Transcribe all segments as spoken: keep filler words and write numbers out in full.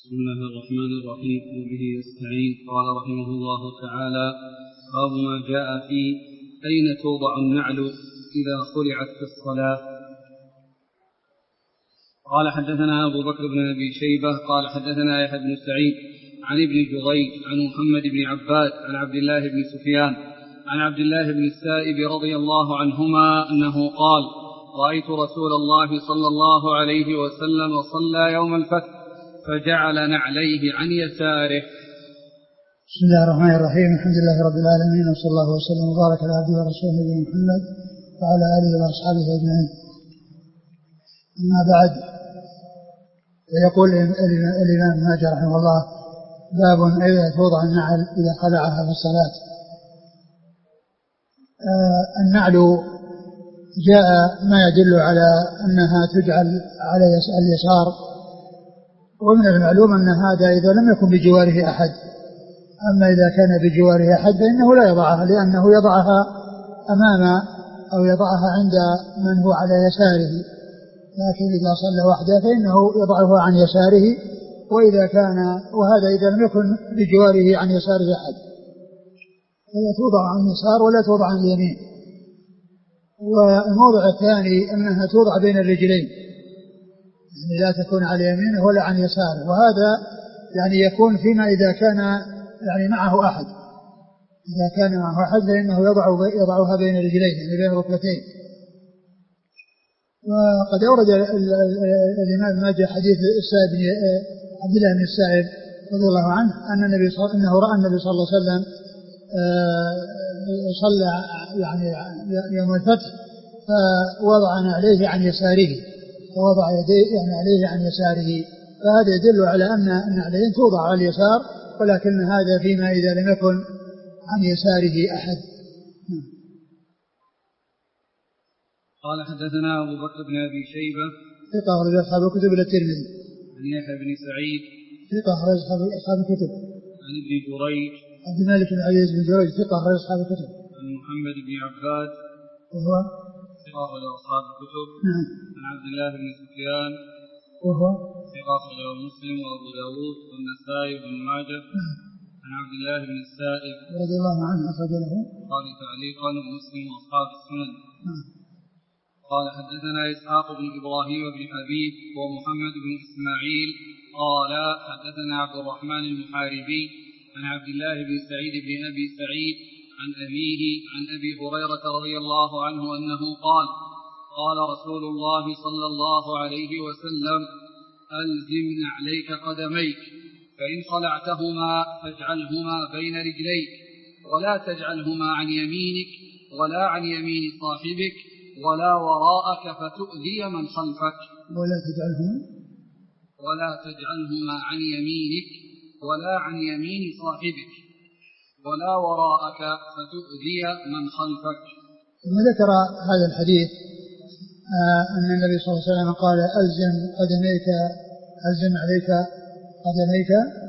بسم الله الرحمن الرحيم وبه يستعين. قال رحمه الله تعالى: باب ما جاء في أين توضع النعل إذا خلعت في الصلاة. قال حدثنا أبو بكر بن أبي شيبة قال حدثنا يحيى بن سعيد عن ابن جريج عن محمد بن عباد عن عبد الله بن سفيان عن عبد الله بن السائب رضي الله عنهما أنه قال: رأيت رسول الله صلى الله عليه وسلم صلى يوم الفتح فجعل نعليه عن يساره. بسم الله الرحمن الرحيم. الحمد لله رب العالمين، وصلى الله وسلم وبارك على عبده ورسوله نبينا محمد وعلى آله وأصحابه أجمعين. أما بعد، فيقول الإمام ماجه رحمه الله: باب أين توضع النعل إذا خلعها في الصلاة. آه النعل جاء ما يدل على أنها تجعل على اليسار، ومن المعلوم أن هذا إذا لم يكن بجواره أحد. أما إذا كان بجواره أحد فإنه لا يضعها، لأنه يضعها أمام أو يضعها عند من هو على يساره، لكن إذا صلى وحده فإنه يضعها عن يساره. وإذا كان وهذا إذا لم يكن بجواره عن يساره أحد، فهي توضع عن اليسار ولا توضع عن اليمين. والموضع الثاني أنها توضع بين الرجلين، يعني لا تكون على يمينه ولا عن يساره، وهذا يعني يكون فيما إذا كان يعني معه أحد. إذا كان معه أحد فإنه يضع يضعها بين الرجلين، يعني بين الركبتين. وقد أورد الإمام ماجه حديث السائب عبد الله بن السائب رضي الله عنه أن النبي صلى أنه رأى النبي صلى الله عليه وسلم صلى يعني يوم الفتح فوضع عليه عن يساره، ووضع يديه يعني عليه عن يساره. فهذا يدل على أن النعلين توضع على اليسار، ولكن هذا فيما إذا لم يكن عن يساره أحد. قال حدثنا أبو بكر بن أبي شيبة ثقة أخرج أصحاب الكتب إلى الترمذي. عن يحيى بن سعيد ثقة أخرج أصحاب الكتب. عن ابن جريج عبد الملك بن عزيز بن جريج ثقة أخرج أصحاب الكتب. عن محمد بن عباد وهو ثقة أخرج أصحاب الكتب. نعم. عن عبد الله بن سفيان وهو ثقة أخرج مسلم وأبو داود والنسائي وابن ماجه. نعم. عن عبد الله بن السائب رضي الله عنه أخرج له قال تعليقا ومسلم وأصحاب السنن. نعم. قال حدثنا إسحاق بن إبراهيم بن حبيب ومحمد بن إسماعيل قال حدثنا عبد الرحمن المحاربي عن عبد الله بن سعيد بن أبي سعيد عن أبيه عن أبي هريرة رضي الله عنه أنه قال: قال رسول الله صلى الله عليه وسلم: ألزم نعليك قدميك، فإن خلعتهما فاجعلهما بين رجليك، ولا تجعلهما عن يمينك ولا عن يمين صاحبك ولا وراءك فتؤذي من خلفك. ولا تجعلهما ولا تجعلهما عن يمينك ولا عن يمين صاحبك ولا وراءك فتؤذي من خلفك. ثم ذكر هذا الحديث آه أن النبي صلى الله عليه وسلم قال: ألزم قدميك ألزم عليك قدميك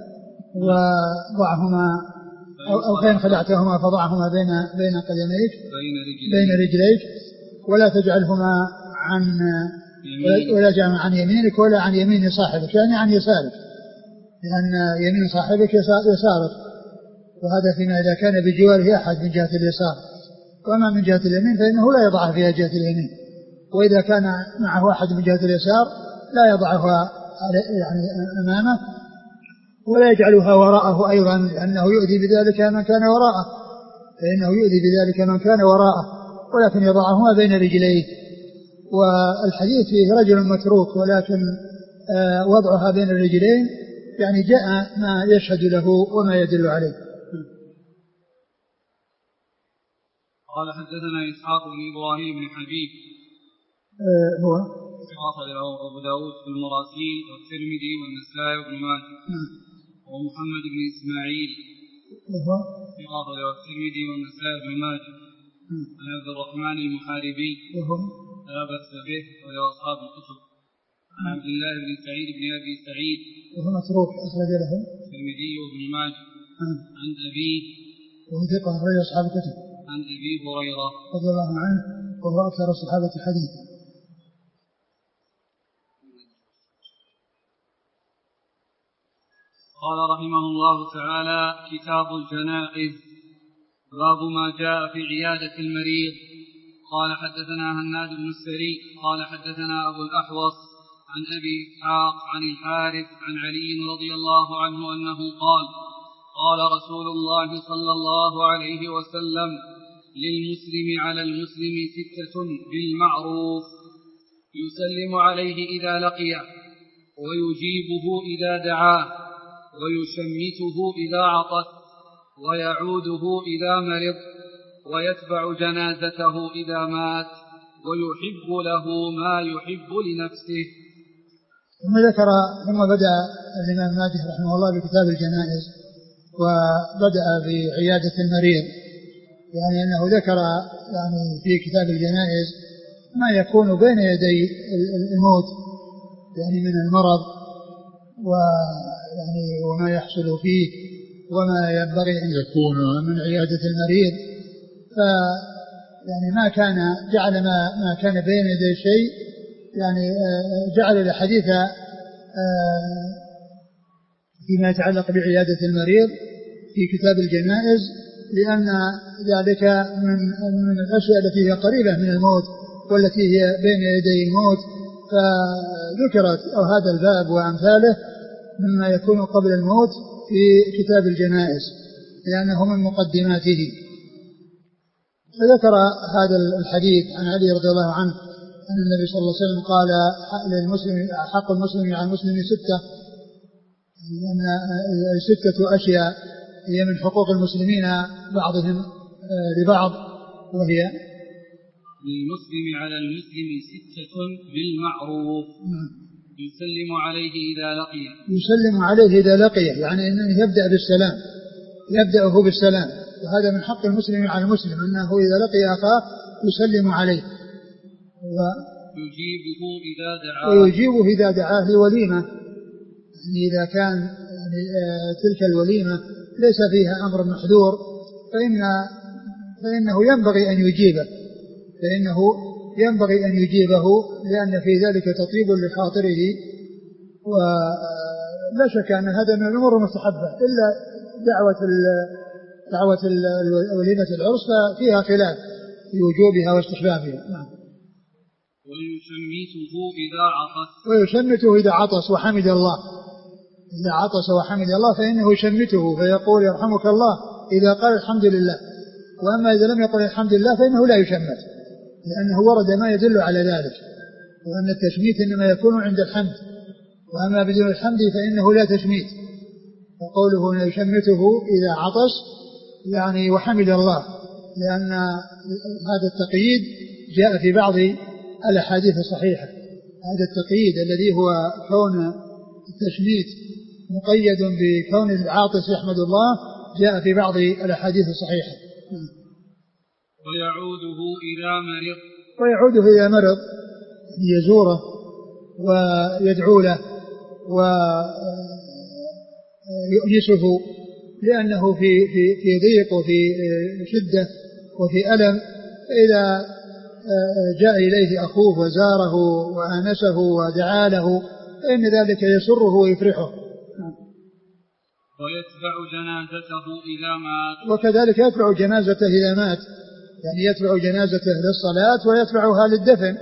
وضعهما أو, أو فإن خلعتهما فضعهما بين بين قدميك بين رجليك، ولا تجعلهما عن ولا تجعل عن يمينك ولا عن يمين صاحبك، يعني عن يسارك، لأن يمين صاحبك يسارك، وهذا فيما إذا كان بجواره أحد من جهة اليسار. وأما من جهة اليمين فإنه لا يضعها في جهة اليمين، وإذا كان معه أحد من جهة اليسار لا يضعها يعني أمامه ولا يجعلها وراءه أيضا، لأنه يؤذي بذلك من كان وراءه، فإنه يؤذي بذلك من كان وراءه، ولكن يضعهما بين رجليه. والحديث فيه رجل متروك، ولكن وضعها بين الرجلين يعني جاء ما يشهد له وما يدل عليه. قال حدثنا إسحاق بن إبراهيم بن حبيب آه هو أخرج له أبو داود في المراسيل والترمذي والنسائي وابن ماجه. ومحمد بن إسماعيل وهو أخرج له الترمذي والنسائي وابن ماجه. عن عبد الرحمن المحاربي وهو لا بأس به ولأصحاب الكتب. عن عبد الله بن سعيد بن أبي سعيد وهو متروك أخرج له الترمذي وابن ماجه. عن أبيه وهو ثقة أخرج أصحاب الكتب. عن أبي هريرة رضي الله عنه وهو أكثر الصحابة حديثا. قال رحمه الله تعالى: كتاب الجنائز. باب ما جاء في عيادة المريض. قال حدثنا هناد بن السري قال حدثنا أبو الأحوص عن أبي إسحاق عن الحارث عن علي رضي الله عنه أنه قال: قال رسول الله صلى الله عليه وسلم: للمسلم على المسلم ستة بالمعروف: يسلم عليه إذا لقيه، ويجيبه إذا دعاه، ويشمته إذا عطس، ويعوده إذا مرض، ويتبع جنازته إذا مات، ويحب له ما يحب لنفسه. ثم ذكر ثم بدأ الإمام مالك رحمه الله بكتاب الجنائز، وبدأ بعيادة المريض، يعني أنه ذكر يعني في كتاب الجنائز ما يكون بين يدي الموت يعني من المرض ويعني وما يحصل فيه وما ينبغي أن يكون من عيادة المريض. ف يعني ما كان جعل ما ما كان بين يدي شيء، يعني جعل الحديث فيما يتعلق بعيادة المريض في كتاب الجنائز، لأن ذلك من من الأشياء التي هي قريبة من الموت والتي هي بين يدي الموت، فذكرت أو هذا الباب وأمثاله مما يكون قبل الموت في كتاب الجنائز لأنه من مقدماته. فذكر هذا الحديث عن علي رضي الله عنه أن النبي صلى الله عليه وسلم قال: للمسلم حق المسلم على المسلم ستة، لأن ستة أشياء هي من حقوق المسلمين بعضهم لبعض، وهي: للمسلم على المسلم ستة بالمعروف: يسلم عليه إذا لقيه. يسلم عليه إذا لقيه، يعني أنه يبدأ بالسلام، يبدأه بالسلام، وهذا من حق المسلم على المسلم أنه إذا لقي أخاه يسلم عليه، ويجيبه إذا دعاه ويجيبه إذا دعاه لوليمة، يعني إذا كان يعني تلك الوليمة ليس فيها أمر محذور فإن فإنه ينبغي أن يجيبه فإنه ينبغي أن يجيبه لأن في ذلك تطيب لخاطره، ولا شك أن هذا من الأمور المستحبة، إلا دعوة دعوة وليمة العرس فيها خلاف في وجوبها واستحبابها. نعم. ويشمته إذا عطس ويشمته إذا عطس وحمد الله، إذا عطس وحمد الله فإنه يشمته فيقول: يرحمك الله، إذا قال الحمد لله. وأما إذا لم يقل الحمد لله فإنه لا يشمت، لأنه ورد ما يدل على ذلك، وأن التشميت إنما يكون عند الحمد، وأما بدون الحمد فإنه لا تشميت. فقوله أن يشمته إذا عطس يعني وحمد الله، لأن هذا التقييد جاء في بعض الأحاديث الصحيحة. هذا التقييد الذي هو كون التشميت مقيد بكون العاطس يحمد الله جاء في بعض الأحاديث الصحيحة. ويعوده إذا مرض ويعوده إذا مرض يزوره ويدعو له ويؤنسه، لأنه في في في ضيق وفي شدة وفي ألم، فإذا جاء إليه أخوه وزاره وآنسه ودعا له فإن ذلك يسره ويفرحه. ويتبع جنازته إذا مات. وكذلك يتبع جنازته إذا مات، يعني يتبع جنازته للصلاة ويتبعها للدفن.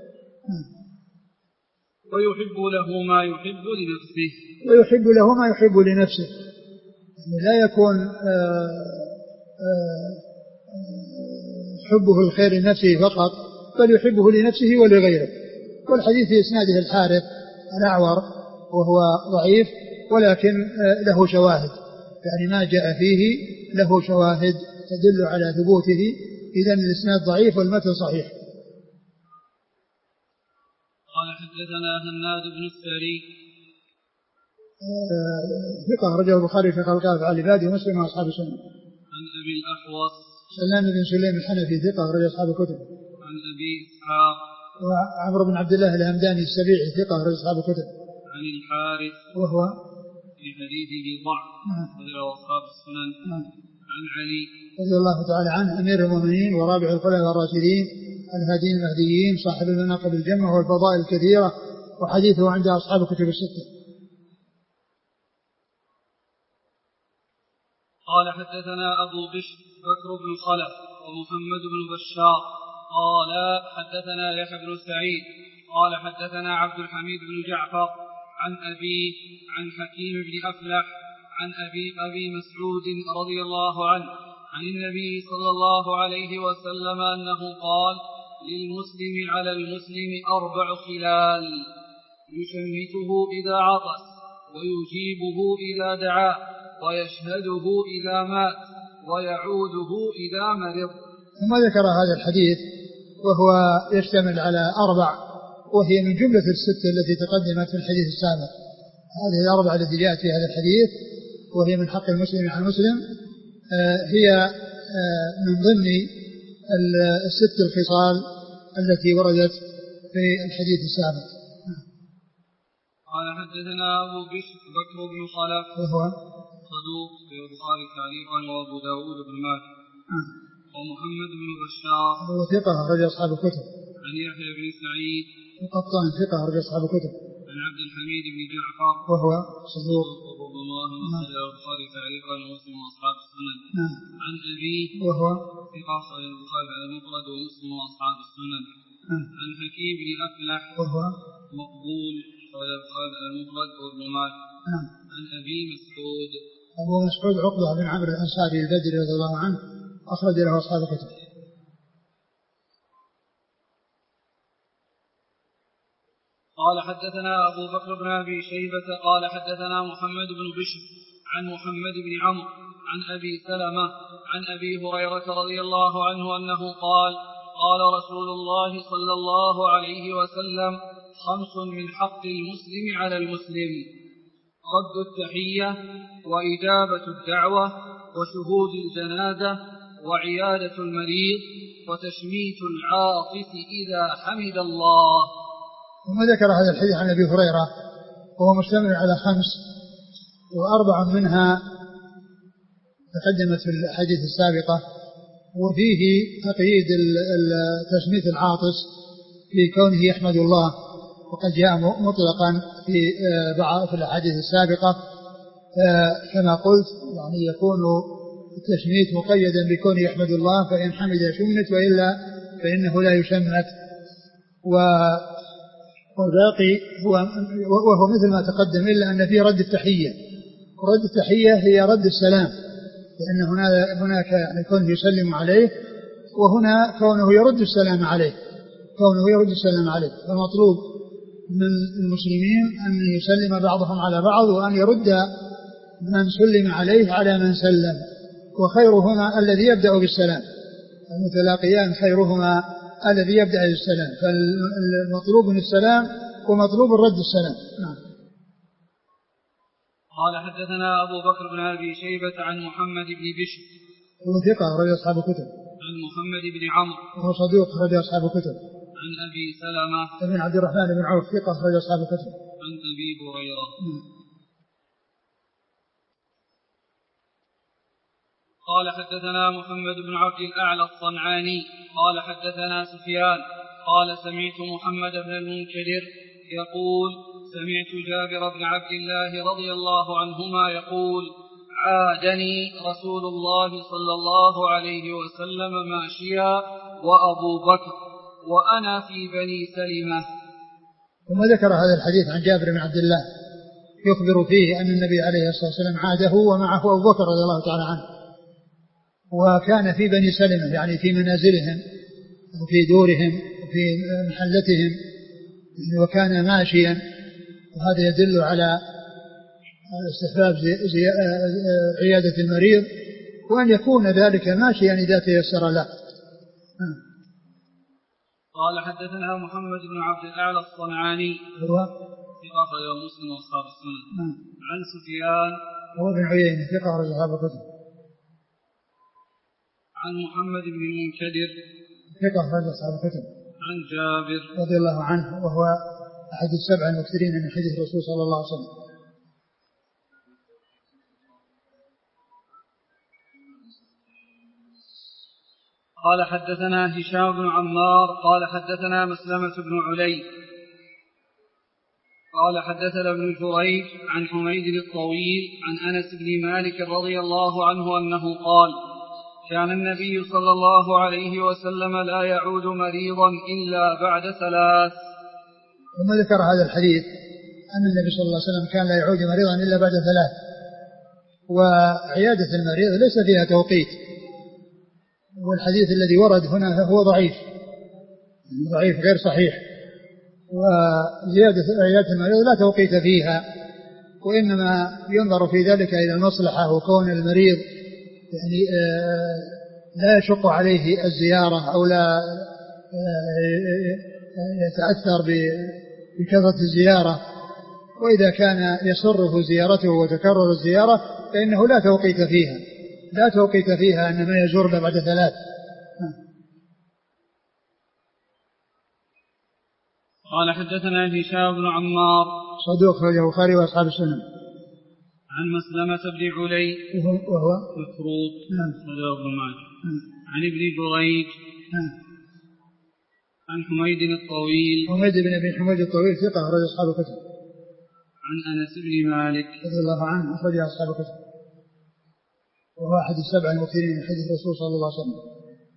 ويحب له ما يحب لنفسه. ويحب له ما يحب لنفسه، يعني لا يكون آآ آآ حبه الخير لنفسه فقط، بل يحبه لنفسه ولغيره. والحديث في إسناده الحارث الأعور وهو ضعيف، ولكن له شواهد، يعني ما جاء فيه له شواهد تدل على ثبوته. إذن الإسناد ضعيف والمتن صحيح. قال حدثنا هناد بن السري ثقة رجل البخاري في خلق أفعال العباد ومسلم وأصحاب السنة. عن أبي الأحوص سلام بن سليم الحنفي ثقة رجل أصحاب الكتب. عن أبي إسحاق وعمرو بن عبد الله الهمداني السبيعي ثقة رجل أصحاب الكتب. عن الحارث وهو في حديثه ضعف وغير أصحاب السنن. عن علي رضي الله تعالى عنه أمير المؤمنين ورابع الخلفاء الراشدين الهادين المهديين صاحب المناقب الجمة والفضائل الكثيرة، وحديثه عند أصحاب الكتب الستة. قال حدثنا أبو بشر بكر بن خلف ومحمد بن بشار قال حدثنا يحيى بن سعيد قال حدثنا عبد الحميد بن جعفر عن أبيه عن حكيم بن أفلح عن أبي, أبي مسعود رضي الله عنه عن النبي صلى الله عليه وسلم أنه قال للمسلم على المسلم أربع خلال يشمته إذا عطس ويجيبه إذا دعاه ويشهده إذا مات ويعوده إذا مرض. ثم ذكر هذا الحديث وهو يشتمل على أربع وهي من جملة الستة التي تقدمت في الحديث السابق. هذه الأربع التي جاءت في هذا الحديث وهي من حق المسلم على المسلم هي من ضمن الست الخصال التي وردت في الحديث السابق. قال حدثنا أبو بشر بكر بن خلف وهو صدوق في البخاري تعليقا وأبو داود بن ماجه ومحمد بن بشار هو ثقة أخرج أصحاب الكتب. عن يحيى بن سعيد وقطان ثقة أخرج أصحاب الكتب. عن عبد الحميد بن جعفر وهو صدوق الله أخرج البخاري تعليقا ومسلم وأصحاب السنن. عن أبيه وهو ثقة أخرج البخاري المفرد ومسلم وأصحاب السنن. عن حكيم بن أفلح وهو مقبول أخرج البخاري المفرد وابن ماجه. عن أبي مسعود أبو مسعود عقبة بن عمرو الأنصاري البدري رضي الله عنه أخرج له أصحاب الكتب. قال حدثنا أبو بكر بن أبي شيبة قال حدثنا محمد بن بشر عن محمد بن عمرو عن أبي سلمة عن أبي هريرة رضي الله عنه أنه قال قال رسول الله صلى الله عليه وسلم خمس من حق المسلم على المسلم رد التحية وإجابة الدعوة وشهود الجنازة وعيادة المريض وتشميت العاطس إذا حمد الله. ثم ذكر هذا الحديث عن أبي هريرة وهو مشتمل على خمس وأربع منها تقدمت في الحديث السابقة وفيه تقييد تشميت العاطس في كونه يحمد الله وقد جاء مطلقا في بعض في الأحاديث السابقة كما قلت يعني يكون التشميت مقيدا بكونه يحمد الله فإن حمد شمت وإلا فإنه لا يشمت. والباقي هو وهو مثل ما تقدم إلا أن فيه رد التحية ورد التحية هي رد السلام لأن هناك يعني كونه يسلم عليه وهنا كونه يرد السلام عليه كونه يرد السلام عليه فمطلوب من المسلمين أن يسلم بعضهم على بعض وأن يرد من سلم عليه على من سلم وخيرهما الذي يبدأ بالسلام المتلاقيان خيرهما الذي يبدأ بالسلام فالمطلوب من السلام ومطلوب الرد السلام. نعم. قال حدثنا أبو بكر بن أبي شيبة عن محمد بن بشر هو ثقة أخرج أصحاب الكتب. عن محمد بن عمرو وهو صدوق أخرج أصحاب الكتب. عن أبي سلمة بن عبد الرحمن بن عوف ثقة أخرج أصحاب الكتب. عن أبي هريرة. قال حدثنا محمد بن عبد الأعلى الصنعاني قال حدثنا سفيان قال سمعت محمد بن المنكدر يقول سمعت جابر بن عبد الله رضي الله عنهما يقول عادني رسول الله صلى الله عليه وسلم ماشيا وأبو بكر وأنا في بني سلمة. ثم ذكر هذا الحديث عن جابر بن عبد الله يخبر فيه أن النبي عليه الصلاة والسلام عاده ومعه أبو بكر رضي الله تعالى عنه وكان في بني سلمة يعني في منازلهم وفي دورهم وفي محلتهم وكان ماشيا وهذا يدل على استحباب عيادة المريض وأن يكون ذلك ماشيا إذا تيسر له. قال حدثنا محمد بن عبد الأعلى الصنعاني هو ثقة أخرج مسلم وأصحاب السنن. عن سفيان هو بن عيينة ثقة أخرج أصحاب الكتب. عن محمد بن المنكدر ثقة أخرج أصحاب الكتب. عن جابر رضي الله عنه وهو أحد السبع المكثرين من حديث الرسول صلى الله عليه وسلم. قال حدثنا هشام بن عمار قال حدثنا مسلمة بن علي قال حدثنا ابن جريج عن حميد الطويل عن أنس بن مالك رضي الله عنه أنه قال كان النبي صلى الله عليه وسلم لا يعود مريضا إلا بعد ثلاث. ثم ذكر هذا الحديث أن النبي صلى الله عليه وسلم كان لا يعود مريضا إلا بعد ثلاث. وعيادة المريض ليس فيها توقيت، والحديث الذي ورد هنا هو ضعيف ضعيف غير صحيح. وزيادة عيادة المريض لا توقيت فيها، وإنما ينظر في ذلك إلى المصلحة، وكون المريض يعني لا يشق عليه الزيارة أو لا يتأثر بكثرة الزيارة، وإذا كان يسره زيارته وتكرر الزيارة فإنه لا توقيت فيها لا توقيت فيها أن ما يزور بعد ثلاث. قال حدثنا هشام بن عمار صدوق أخرجه البخاري وأصحاب السنن. عن مسلمة بن علي وهو مفروض صدوق بن ماجه. عن ابن جريج عن حميد الطويل حميد بن أبي حميد الطويل ثقة أخرج أصحاب الكتب. عن أنس بن مالك رضي الله عنه أخرج أصحاب الكتب، وهو أحد السبع المكثرين من حديث الرسول صلى الله عليه وسلم.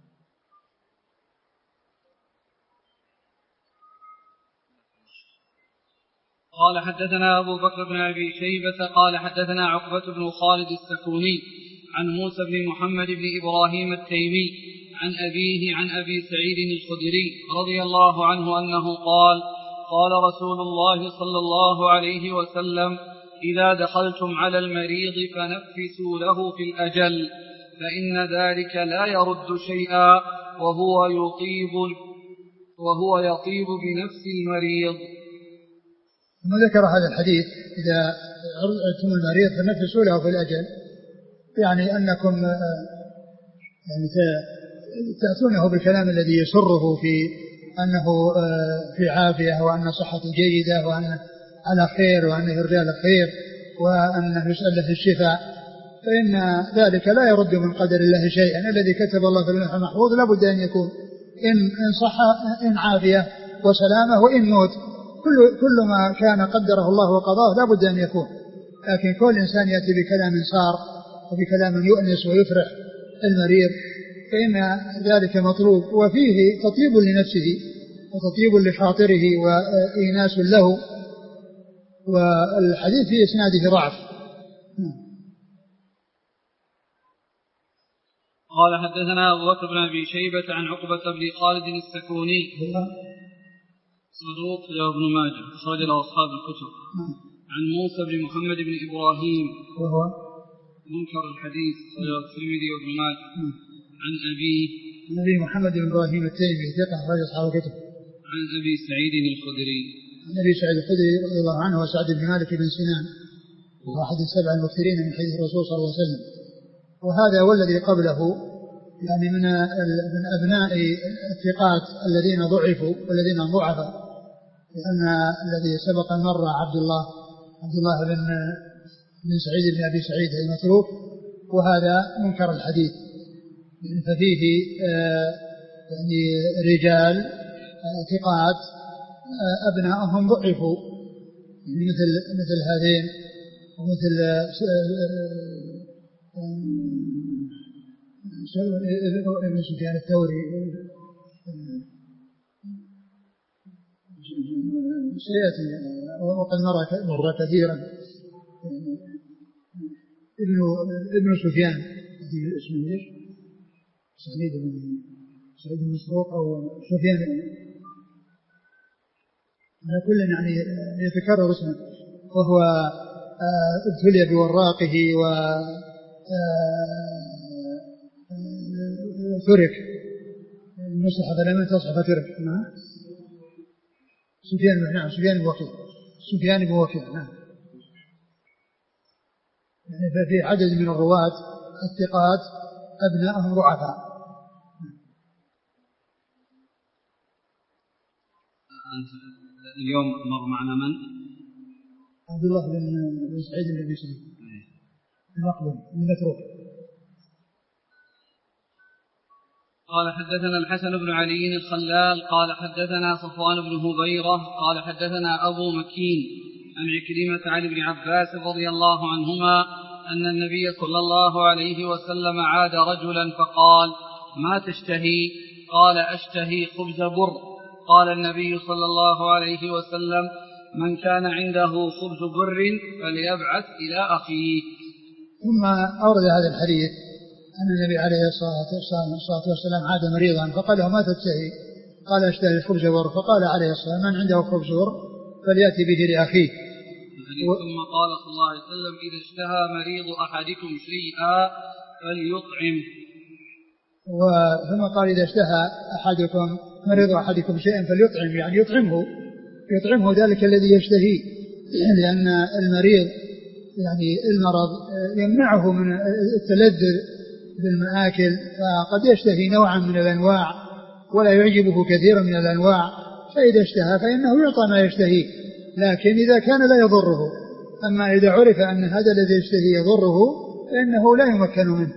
قال حدثنا أبو بكر بن أبي شيبة قال حدثنا عقبة بن خالد السكوني عن موسى بن محمد بن إبراهيم التيمي عن أبيه عن أبي سعيد الخدري رضي الله عنه أنه قال قال رسول الله صلى الله عليه وسلم إذا دخلتم على المريض فنفسوا له في الأجل فإن ذلك لا يرد شيئا وهو يطيب وهو يطيب بنفس المريض. ثم ذكر هذا الحديث إذا عدتم المريض فنفسوا له في الأجل، يعني أنكم يعني تأتونه بالكلام الذي يسره في أنه في عافية وأن صحته جيدة وأنه على خير وأنه يرجى له خير وأنه يسأل له الشفاء، فإن ذلك لا يرد من قدر الله شيئا. الذي كتب الله في اللوح المحفوظ لابد أن يكون إن, إن صح إن عافية وسلامة وإن موت، كل, كل ما كان قدره الله وقضاه لابد أن يكون. لكن كل إنسان يأتي بكلام صار وبكلام يؤنس ويفرح المريض فإن ذلك مطلوب، وفيه تطيب لنفسه وتطيب لخاطره وإيناس له. والحديث في إسناده ضعف. قال حدثنا أبو بكر بن أبي شيبة عن عقبة بن خالد السكوني صدوق له ابن ماجه أخرج له أصحاب الكتب. عن موسى بن محمد بن إبراهيم وهو منكر الحديث أخرجه الترمذي وابن ماجه. عن أبيه النبي محمد بن إبراهيم التيمي ثقة أخرج أصحاب الكتب. عن أبي سعيد الخدري عن أبي سعيد الخدري رضي الله عنه وسعد بن مالك بن سنان واحد السبع المكثرين من حديث الرسول صلى الله عليه وسلم. وهذا والذي قبله يعني من من أبناء الثقات الذين ضعفوا والذين ضعفوا، لأن الذي سبق مر عبد الله عبد الله بن بن سعيد بن أبي سعيد المتروك، وهذا منكر الحديث ففيه يعني رجال ثقات أبناءهم ضعفوا مثل مثل هذين ومثل ابن سفيان الثوري سيأتي وقد مر كثيرا ابن ابن سفيان اسمه ايش؟ سعيد بن سعيد بن مسروق أو سفيان على كل يعني يتكرر اسمه، وهو ابتلي بوراقه و ترك المصلح فلم تصح فترك. نعم سفيان نعم سفيان بن وكيع سفيان بن وكيع نعم. يعني ففي عدد من الرواة الثقات أبناءهم ضعفاء. اليوم مر معنا من؟ عبد الله بن سعيد بن أبي سعيد المقبول المتروك. قال حدثنا الحسن بن علي الخلال قال حدثنا صفوان بن هبيرة قال حدثنا أبو مكين عن عكرمة عن ابن عباس رضي الله عنهما أن النبي صلى الله عليه وسلم عاد رجلا فقال: ما تشتهي؟ قال: أشتهي خبز بر. قال النبي صلى الله عليه وسلم: من كان عنده خبز بر فليبعث إلى أخيه. ثم أورد هذا الحديث أن النبي عليه الصلاة والسلام عاد مريضا فقال له: ما تشتهي؟ قال: أشتهي خبز بر. فقال عليه الصلاة والسلام: من عنده خبز بر فليأتي به لأخيه. و... ثم قال صلى الله عليه وسلم: إذا اشتهى مريض أحدكم شيئا فليطعمه. ثم قال: إذا اشتهى أحدكم مريض أحدكم شيئا فليطعم، يعني يطعمه يطعمه ذلك الذي يشتهيه، لأن المريض يعني المرض يمنعه من التلذذ بالمآكل، فقد يشتهي نوعا من الأنواع ولا يعجبه كثيرا من الأنواع، فإذا اشتهى فإنه يعطى ما يشتهيه، لكن إذا كان لا يضره. أما إذا عرف أن هذا الذي يشتهي يضره فإنه لا يمكن منه.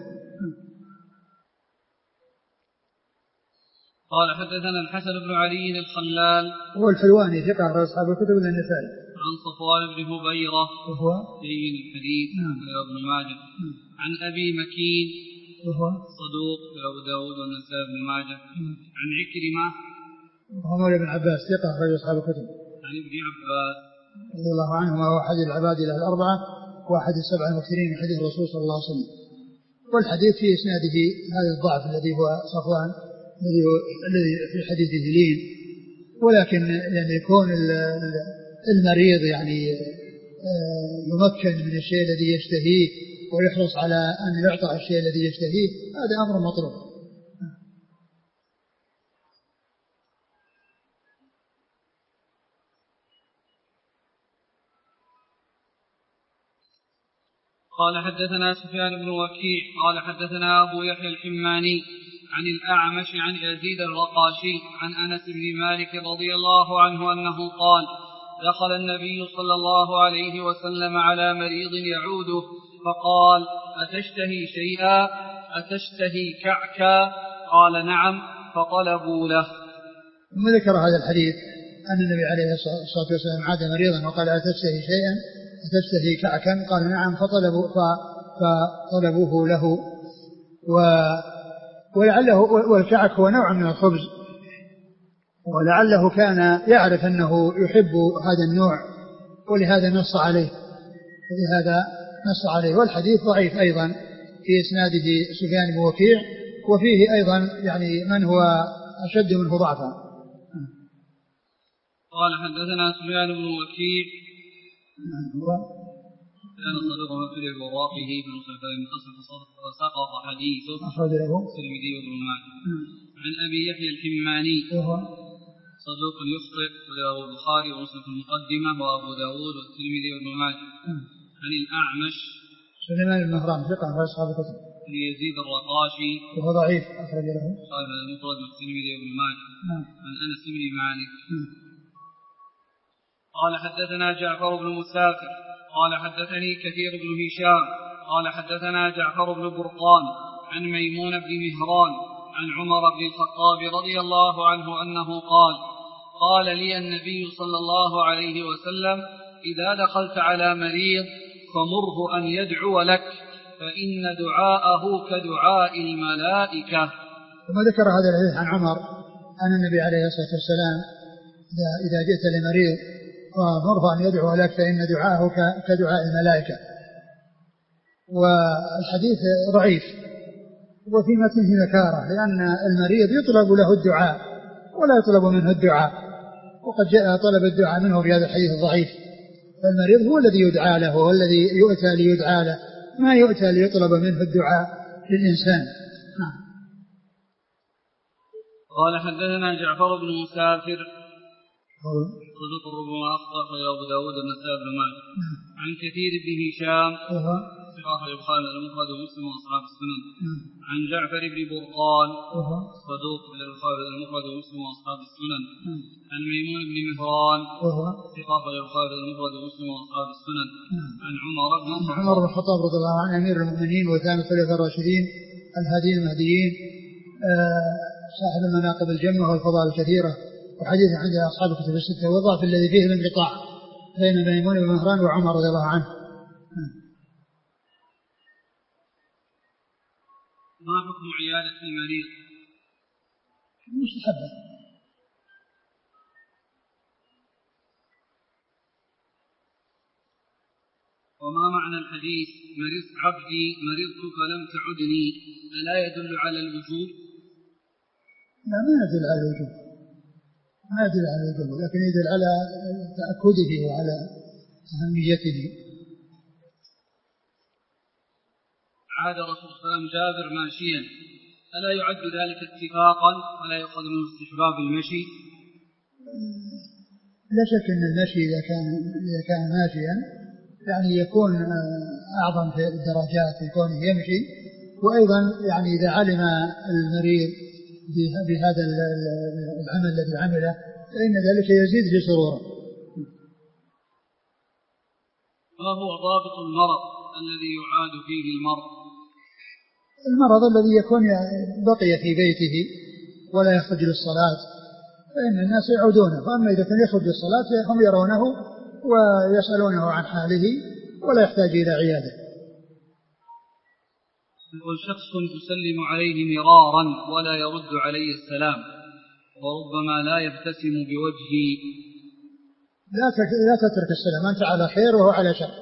قال: حدثنا الحسن بن علي الخلال هو الحلواني ثقة أخرج أصحاب الكتب إلا النسائي. عن صفوان بن هبيرة وهو لين الحديث ابن ماجه. عن أبي مكين وهو صدوق أبو داود والنسائي بن ماجه. عن عكرمة وهو مولى بن عباس ثقة أخرج أصحاب الكتب. عن ابن عباس رضي الله عنهما وهو أحد العباد الأربعة وأحد السبع المكثرين من حديث الرسول صلى الله عليه وسلم. والحديث في إسناده هذا الضعف الذي هو صفوان الذي في حديث لين، ولكن يعني يكون المريض يعني يمكن من الشيء الذي يشتهيه ويحرص على أن يعطى الشيء الذي يشتهيه، هذا أمر مطلوب. قال: حدثنا سفيان بن وكيع قال: حدثنا أبو يحيى الحماني عن الأعمش عن يزيد الرقاشي عن أنس بن مالك رضي الله عنه أنه قال: دخل النبي صلى الله عليه وسلم على مريض يعوده فقال: أتشتهي شيئا؟ أتشتهي كعكا؟ قال: نعم. فطلبوا له. ثم ذكر هذا الحديث أن النبي عليه الصلاة والسلام عاد مريضا وقال: أتشتهي شيئا؟ أتشتهي كعكا؟ قال: نعم. فطلبوا فطلبوه له. و ولعله والكعك هو نوع من الخبز، ولعله كان يعرف أنه يحب هذا النوع ولهذا نص عليه ولهذا نص عليه. والحديث ضعيف أيضا في إسناده سفيان بن وكيع، وفيه أيضا يعني من هو أشد منه ضعفا. قال: حدثنا سفيان بن وكيع هو كان صدوق في بواقه في المصنف فسقط حديثه أخرج له الترمذي وابن ماجه. عن أبي يحيى الحماني وهو صدوق يخطئ وله البخاري ومسلم في المقدمة وأبو داود والترمذي وابن ماجه. عن الأعمش سليمان بن مهران ثقة أخرج أصحاب الكتب. عن يزيد الرقاشي وهو ضعيف أخرج له قال المفرد والترمذي وابن ماجه. عن أنس بن مالك قال: حدثنا جعفر بن مسافر قال: حدثني كثير بن هشام قال: حدثنا جعفر بن برقان عن ميمون بن مهران عن عمر بن الخطاب رضي الله عنه أنه قال: قال لي النبي صلى الله عليه وسلم: إذا دخلت على مريض فمره أن يدعو لك فإن دعاءه كدعاء الملائكة. ثم ذكر هذا الحديث عن عمر أن النبي عليه الصلاة والسلام إذا جئت لمريض فمره أن يدعو لك فإن دعاءه كدعاء الملائكة. والحديث ضعيف وفي متنه نكارة، لأن المريض يطلب له الدعاء ولا يطلب منه الدعاء، وقد جاء طلب الدعاء منه في هذا الحديث الضعيف. فالمريض هو الذي يدعى له والذي يؤتى ليدعى له، ما يؤتى ليطلب منه الدعاء للإنسان. قال: حدثنا جعفر بن مسافر صدوق ربما أخطأ في أبو داود والنسائي بن ماجه. عن كثير بن هشام صحيح البخاري المفرد ومسلم وأصحاب السنن. عن جعفر بن برقان صدوق البخاري المفرد ومسلم وأصحاب السنن. عن ميمون بن مهران صحيح البخاري المفرد ومسلم وأصحاب السنن. عن عمر بن عمر بن الخطاب رضي الله عنه أمير المؤمنين وثاني الخلفاء الراشدين الهاديين المهديين صاحب المناقب الجمة والفضائل الكثيرة، وحديث عند أصحاب الكتب الستة، والضعف الذي فيه الانقطاع بين ميمون بن مهران وعمر رضي الله عنه. ما حكم عيادة المريض؟ مستحبة. وما معنى الحديث مرض عبدي مرضت فلم تعدني ألا يدل على الوجوب؟ لا، ما يدل على الوجوب، ما يدل على الوجوب، لكن يدل على تأكده وعلى أهميته. عاد رسول الله صلى الله عليه وسلم جابر ماشيا ألا يعد ذلك اتفاقا ولا يؤخذ من استحباب المشي؟ لا شك أن المشي إذا كان إذا كان ماشيا يعني يكون أعظم في الدرجات يكون يمشي، وأيضا يعني إذا علم المريض بهذا العمل الذي عمله فإن ذلك يزيد في سروره. ما هو ضابط المرض الذي يعاد فيه المرض؟ المرض الذي يكون بقي في بيته ولا يخرج للصلاة فإن الناس يعودونه، فأما إذا كان يخرج للصلاة هم يرونه ويسألونه عن حاله ولا يحتاج إلى عيادة. يقول شخص تسلم عليه مرارا ولا يرد علي السلام وربما لا يبتسم بوجهي. لا تترك السلام، أنت على خير وهو على شر.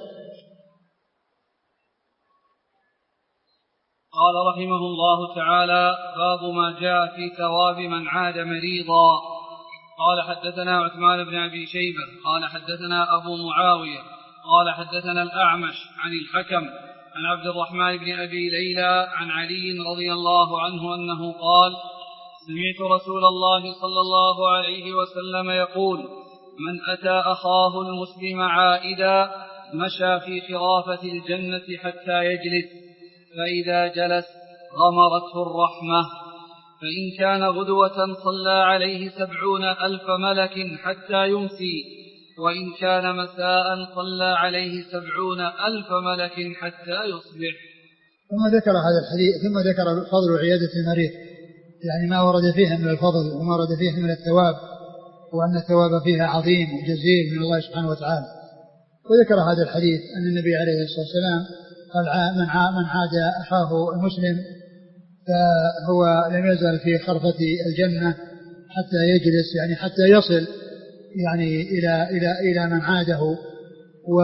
قال رحمه الله تعالى باب ما جاء في ثواب من عاد مريضا. قال حدثنا عثمان بن أبي شيبة قال حدثنا أبو معاوية قال حدثنا الأعمش عن الحكم عن عبد الرحمن بن أبي ليلى عن علي رضي الله عنه أنه قال سمعت رسول الله صلى الله عليه وسلم يقول من أتى أخاه المسلم عائدا مشى في خرافة الجنة حتى يجلس فإذا جلس غمرته الرحمة فإن كان غدوة صلى عليه سبعون ألف ملك حتى يمسي وإن كان مساء صلى عليه سبعون ألف ملك حتى يصبح. ثم ذكر هذا الحديث ثم ذكر فضل عيادة المريض، يعني ما ورد فيها من الفضل وما ورد فيها من الثواب، وأن الثواب فيها عظيم وجزيل من الله سبحانه وتعالى. وذكر هذا الحديث أن النبي عليه الصلاة والسلام قال من عاد أخاه المسلم فهو لم يزل في خرفة الجنة حتى يجلس، يعني حتى يصل يعني إلى إلى إلى من عاده. و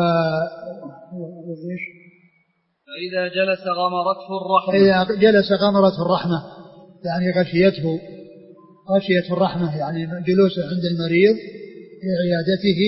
فإذا جلس غمرته الرحمة إذا جلس غمرته الرحمة يعني غشيته غشية الرحمة، يعني جلوسه عند المريض لعيادته.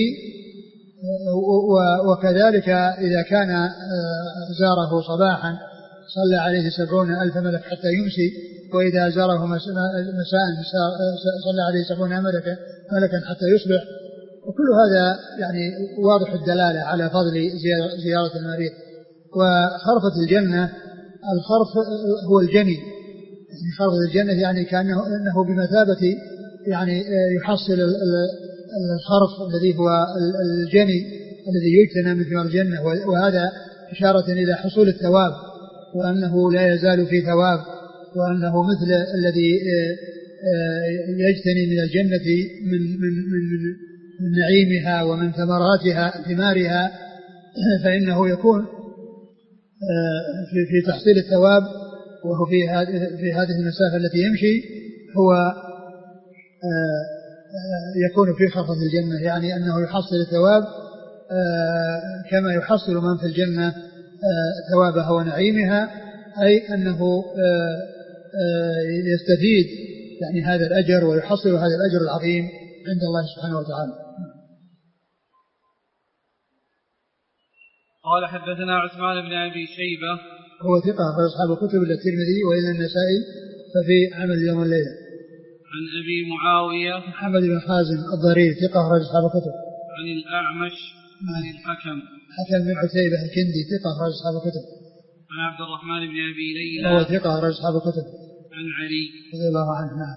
وكذلك إذا كان زاره صباحا صلى عليه سبعون ألف ملك حتى يمسي، وإذا زاره مساء صلى عليه سبعون ملكا ملكا حتى يصبح. وكل هذا يعني واضح الدلالة على فضل زيارة المريض. وخرفة الجنة، الخرف هو الجني، يعني خرفة الجنة يعني كأنه أنه بمثابة يعني يحصل الخرف الذي هو الجني الذي يجتنى من ثمار الجنة، وهذا إشارة إلى حصول الثواب، وأنه لا يزال في ثواب، وأنه مثل الذي يجتني من الجنة من, من, من, من نعيمها ومن ثمراتها ثمارها، فإنه يكون في, في تحصيل الثواب، وهو في, في هذه المسافة التي يمشي هو يكون في خرفة الجنة، يعني أنه يحصل الثواب كما يحصل من في الجنة ثوابها ونعيمها، أي أنه يستفيد يعني هذا الأجر ويحصل هذا الأجر العظيم عند الله سبحانه وتعالى. قال حدثنا عثمان بن أبي شيبة هو ثقة في أصحاب الكتب إلا الترمذي وإلا النسائي ففي عمل اليوم والليلة. عن أبي معاوية محمد بن خازم الضرير ثقة في أصحاب الكتب. عن الأعمش عن الحكم حكم بن عتيبة الكندي ثقة في أصحاب الكتب. عن عبد الرحمن بن أبي ليلى هو ثقة في أصحاب الكتب. عن علي رضي الله عنه. نعم.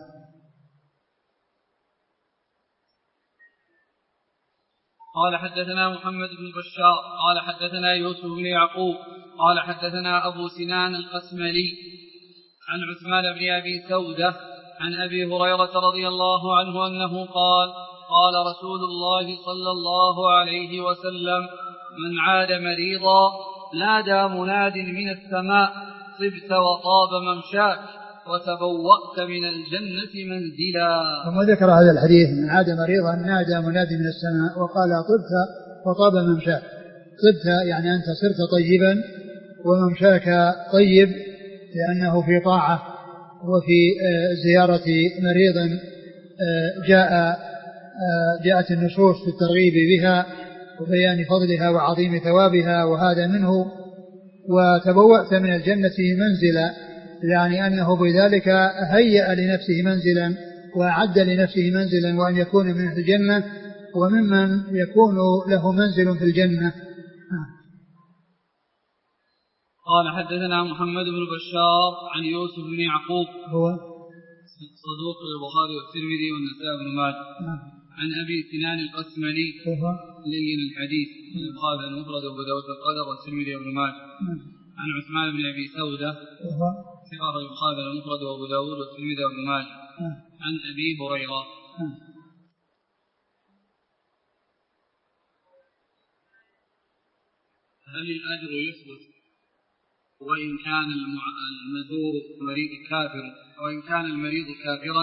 قال حدثنا محمد بن بشار قال حدثنا يوسف بن يعقوب قال حدثنا أبو سنان القسملي عن عثمان بن أبي سودة عن أبي هريرة رضي الله عنه أنه قال قال رسول الله صلى الله عليه وسلم: من عاد مريضا نادى مناد من السماء: طبت وطاب ممشاك وتبوأت من الجنة منزلا. ثم ذكر هذا الحديث: من عاد مريضا نادى مناد من السماء وقال: طبت وطاب ممشاك. طبت يعني أنت صرت طيبا، وممشاك طيب لأنه في طاعة وفي زيارة مريض جاء جاءت النصوص في الترغيب بها وبيان فضلها وعظيم ثوابها، وهذا منه. وتبوأت من الجنة منزلا، يعني أنه بذلك هيأ لنفسه منزلا وأعد لنفسه منزلا، وأن يكون من أهل الجنة وممن يكون له منزل في الجنة. قال: حدثنا محمد بن بشار عن يوسف بن يعقوب هو صدوق البخاري والترمذي والنسائي بن ماجه عن أبي سنان القسملي لين الحديث قال المفرد وأبو داود القدر والترمذي وابن ماجه عن عثمان بن أبي سودة ثقة قال المفرد وأبو داود والترمذي وابن ماجه عن أبي هريرة. هل الأجر يثبت وإن كان المزور مريض كافر وإن كان المريض كافرا؟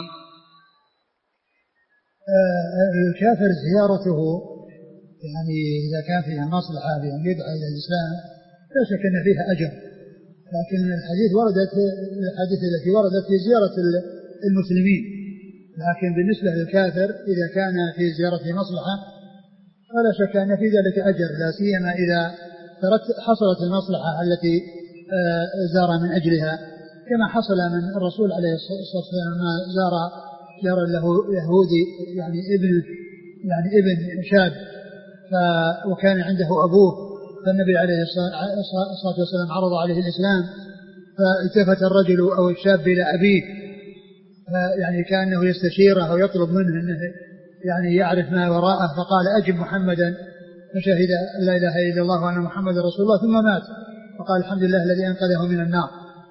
الكافر زيارته يعني إذا كان فيها مصلحة بأن يدعى إلى الإسلام لا شك أن فيها أجر، لكن الحديث وردت الحديث التي وردت في زيارة المسلمين، لكن بالنسبة للكافر إذا كان في زيارة مصلحة فلا شك أن في ذلك أجر، لا سيما إذا حصلت المصلحة التي زار من أجلها، كما حصل من الرسول عليه الصلاة والسلام ما زار جار له يهودي يعني ابن يعني ابن شاب وكان عنده أبوه، فالنبي عليه الصلاة والسلام عرض عليه الإسلام، فالتفت الرجل أو الشاب إلى أبيه يعني كأنه يستشيره أو يطلب منه أنه يعني يعرف ما وراءه، فقال: أجب محمدا، فشهد أن لا إله إلا الله وأن محمد رسول الله، ثم مات، فقال: الحمد لله الذي أنقذه من النار.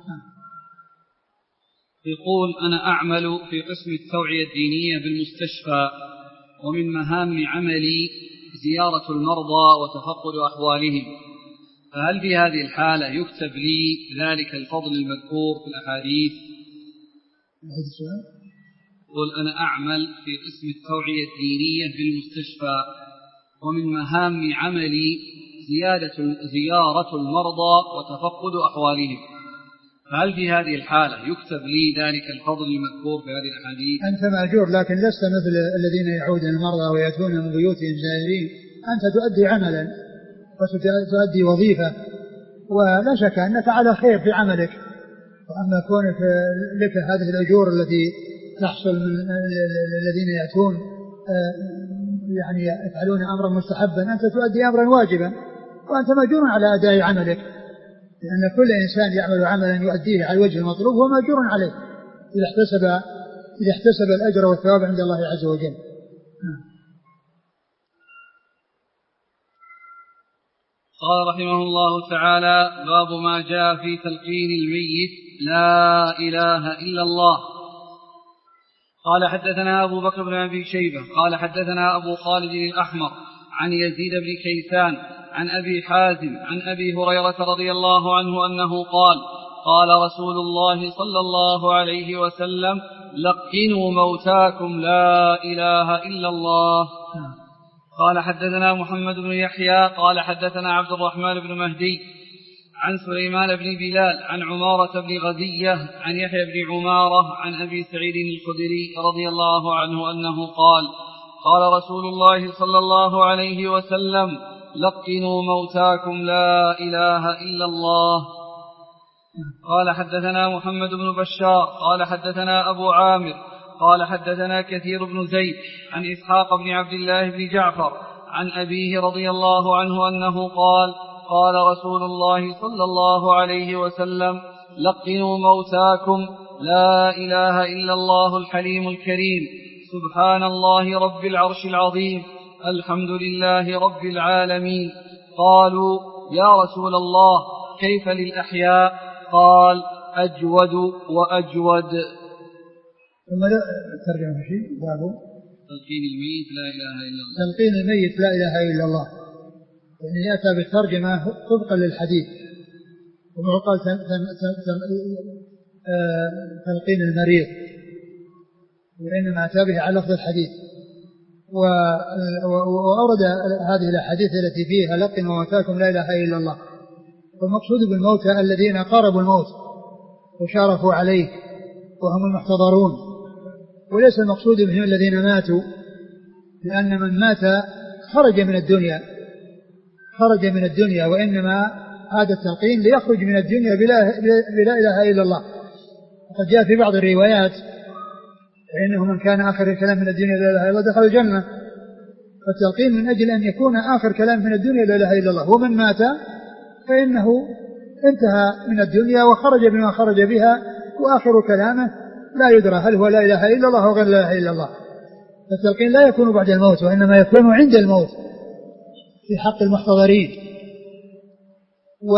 يقول: أنا أعمل في قسم التوعية الدينية بالمستشفى، ومن مهام عملي زيارة المرضى وتفقد أحوالهم، فهل في هذه الحالة يكتب لي ذلك الفضل المذكور في الأحاديث؟ يقول: أنا أعمل في قسم التوعية الدينية بالمستشفى، ومن مهام عملي زيادة زيارة المرضى وتفقد أحوالهم، فهل في هذه الحالة يكتب لي ذلك الفضل المذكور في هذه الأحاديث؟ أنت مأجور، لكن لست مثل الذين يعودون المرضى ويأتون من بيوتهم زائرين، أنت تؤدي عملا وتؤدي وظيفة، ولا شك أنك على خير في عملك. وأما كونك لك هذه الأجور التي تحصل من الذين يأتون يعني يفعلون أمرا مستحبا، أنت تؤدي أمرا واجبا، وأنت مأجور على أداء عملك، لأن كل إنسان يعمل عملا يؤديه على الوجه المطلوب هو مأجور عليه إذا احتسب إذا احتسب الأجر والثواب عند الله عز وجل. قال رحمه الله تعالى: باب ما جاء في تلقين الميت لا إله إلا الله. قال: حدثنا أبو بكر بن أبي شيبة قال حدثنا أبو خالد الأحمر عن يزيد بن كيسان عن أبي حازم عن أبي هريرة رضي الله عنه أنه قال: قال رسول الله صلى الله عليه وسلم: لقنوا موتاكم لا إله إلا الله. قال: حدثنا محمد بن يحيى قال حدثنا عبد الرحمن بن مهدي عن سليمان بن بلال عن عمارة بن غزية عن يحيى بن عمارة عن أبي سعيد الخدري رضي الله عنه أنه قال: قال رسول الله صلى الله عليه وسلم: لقنوا موتاكم لا إله إلا الله. قال: حدثنا محمد بن بشار قال حدثنا أبو عامر قال حدثنا كثير بن زيد عن إسحاق بن عبد الله بن جعفر عن أبيه رضي الله عنه أنه قال: قال رسول الله صلى الله عليه وسلم: لقنوا موتاكم لا إله إلا الله الحليم الكريم، سبحان الله رب العرش العظيم، الحمد لله رب العالمين. قالوا: يا رسول الله كيف للأحياء؟ قال: أجود وأجود. ثم ترجم شيء بابه تلقين الميت لا إله إلا الله. تلقين الميت لا إله إلا الله، يعني يأتى بالترجمة طبقا للحديث، وهو قال تلقين المريض، وإنما أتى به على لفظ الحديث. وأورد هذه الأحاديث التي فيها لقن وموتاكم لا إله إلا الله. والمقصود بالموتى الذين قاربوا الموت وشارفوا عليه وهم المحتضرون، وليس المقصود بهم الذين ماتوا، لأن من مات خرج من الدنيا خرج من الدنيا وإنما هذا التلقين ليخرج من الدنيا بلا, بلا إله إلا الله. وقد جاء في بعض الروايات فإنه من كان آخر الكلام من الدنيا لا إله إلا الله دخل الجنة، فالتلقين من أجل أن يكون آخر كلام من الدنيا لا إله إلا الله. ومن مات فإنه انتهى من الدنيا وخرج بما خرج بها، وآخر كلامه لا يدرى هل هو لا إله إلا الله وغير لا إله إلا الله. فالتلقين لا يكون بعد الموت، وإنما يكون عند الموت في حق المحتضرين. و...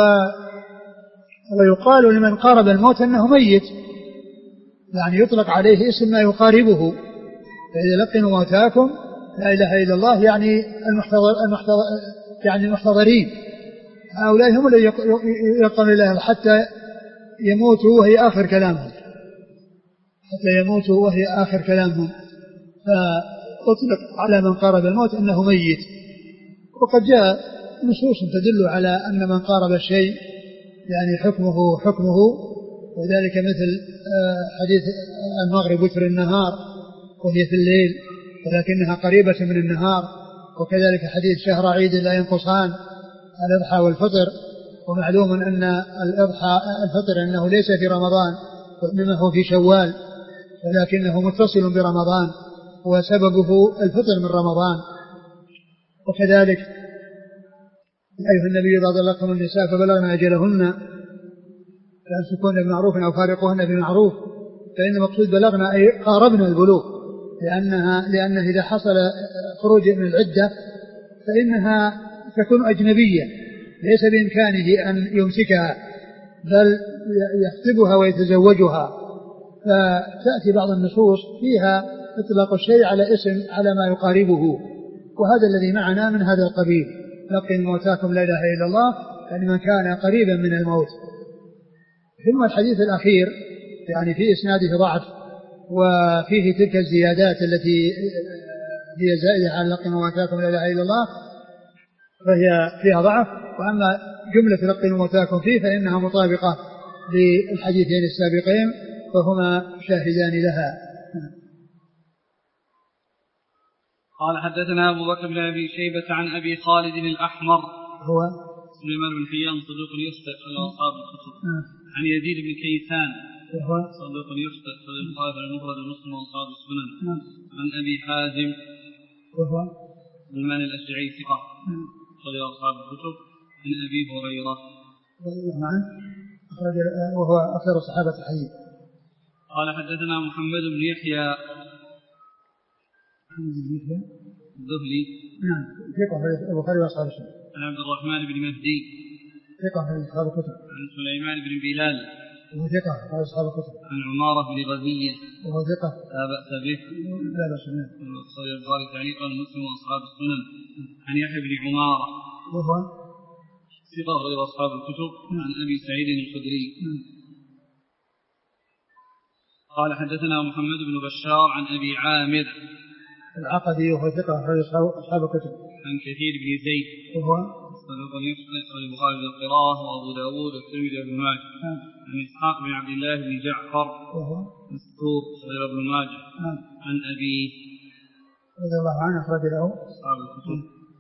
ويقال لمن قارب الموت أنه ميت، يعني يطلق عليه اسم ما يقاربه. فإذا لقنوا موتاكم لا إله إلا الله يعني المحتضر المحتضر يعني المحتضرين، هؤلاء هم الذين يلقون الله حتى يموتوا وهي آخر كلامهم حتى يموتوا وهي آخر كلامهم فأطلق على من قارب الموت أنه ميت. وقد جاء نصوص تدل على أن من قارب الشيء يعني حكمه حكمه، وذلك مثل حديث المغرب وتر النهار وهي في الليل ولكنها قريبة من النهار، وكذلك حديث شهر عيد لا ينقصان الإضحى والفطر. ومعلوم أن الإضحى الفطر أنه ليس في رمضان وإنما هو في شوال، ولكنه متصل برمضان وسببه الفطر من رمضان. وكذلك أيها النبي إذا طلقتم النساء فبلغن أجلهن فأمسكوهن بمعروف أو فارقوهن بمعروف، فإن المقصود بلغنا أي قاربنا البلوغ، لأنها لأنه إذا حصل خروج من العدة فإنها تكون أجنبية ليس بإمكانه أن يمسكها بل يخطبها ويتزوجها. فتأتي بعض النصوص فيها اطلاق الشيء على اسم على ما يقاربه، وهذا الذي معنا من هذا القبيل. لقن موتاكم لا إله إلا الله يعني من كان قريبا من الموت. ثم الحديث الأخير يعني في إسناده ضعف، وفيه تلك الزيادات التي هي زائدة عن لقن موتاكم لا إله إلا الله فهي فيها ضعف. وأما جملة لقن موتاكم فيه فإنها مطابقة للحديثين السابقين فهما شاهدان لها. قال حدثنا أبو بكر بن أبي شيبة عن أبي خالد الأحمر هو سليمان بن حيان صدوق يصدق أصحاب الكتب عن يزيد بن كيسان وهو صدوق يصدق البخاري المفرد ومسلم وأصحاب السنن عن أبي حازم وهو سلمان الأشجعي ثقة أخرج أصحاب الكتب عن أبي هريرة وهو أكثر الصحابة الحديث. قال حدثنا محمد بن يحيى الذهلي نعم ثقة في البخاري وأصحاب السنن عن عبد الرحمن بن مهدي ثقة في أصحاب الكتب عن سليمان بن بلال وهو ثقة في أصحاب الكتب عن عمارة بن غزية وهو ثقة لا بأس به لا بأس به صحيح البخاري تعليقا مسلم وأصحاب السنن عن يحيى بن عمارة وهو ثقة غير أصحاب الكتب عن أبي سعيد الخدري. قال حدثنا محمد بن بشار عن أبي عامر العقدي وهو ثقة غير أصحاب الكتب عن كثير بن زيد وهو صدوق يخطئ البخاري بالقراءة وأبو داود والترمذي وابن ماجه عن إسحاق بن عبد الله بن جعفر وهو مستور غير ابن ماجه عن أبيه رضي الله عنه أخرج له أصحاب الكتب.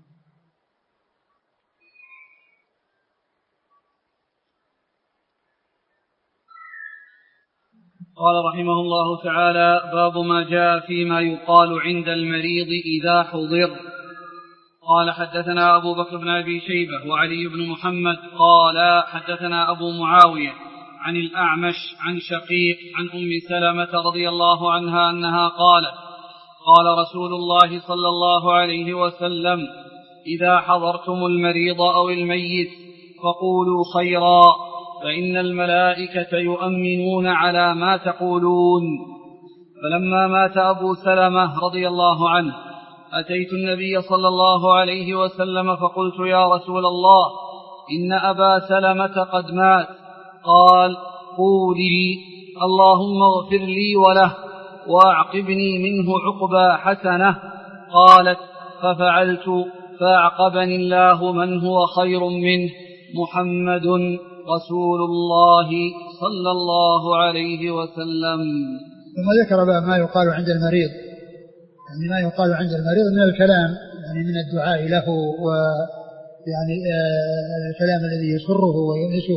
قال رحمه الله تعالى باب ما جاء فيما يقال عند المريض إذا حضر. قال حدثنا أبو بكر بن أبي شيبة وعلي بن محمد قال حدثنا أبو معاوية عن الأعمش عن شقيق عن أم سلمة رضي الله عنها أنها قالت قال رسول الله صلى الله عليه وسلم إذا حضرتم المريض أو الميت فقولوا خيرا فإن الملائكة يؤمنون على ما تقولون فلما مات أبو سلمة رضي الله عنه أتيت النبي صلى الله عليه وسلم فقلت يا رسول الله إن أبا سلمة قد مات. قال قولي اللهم اغفر لي وله وأعقبني منه عقبى حسنة. قالت ففعلت فأعقبني الله من هو خير منه محمد رسول الله صلى الله عليه وسلم. ثم ذكر ما يقال عند المريض، يعني ما يقال عند المريض من الكلام، يعني من الدعاء له ويعني آه الكلام الذي يسره ويؤنسه.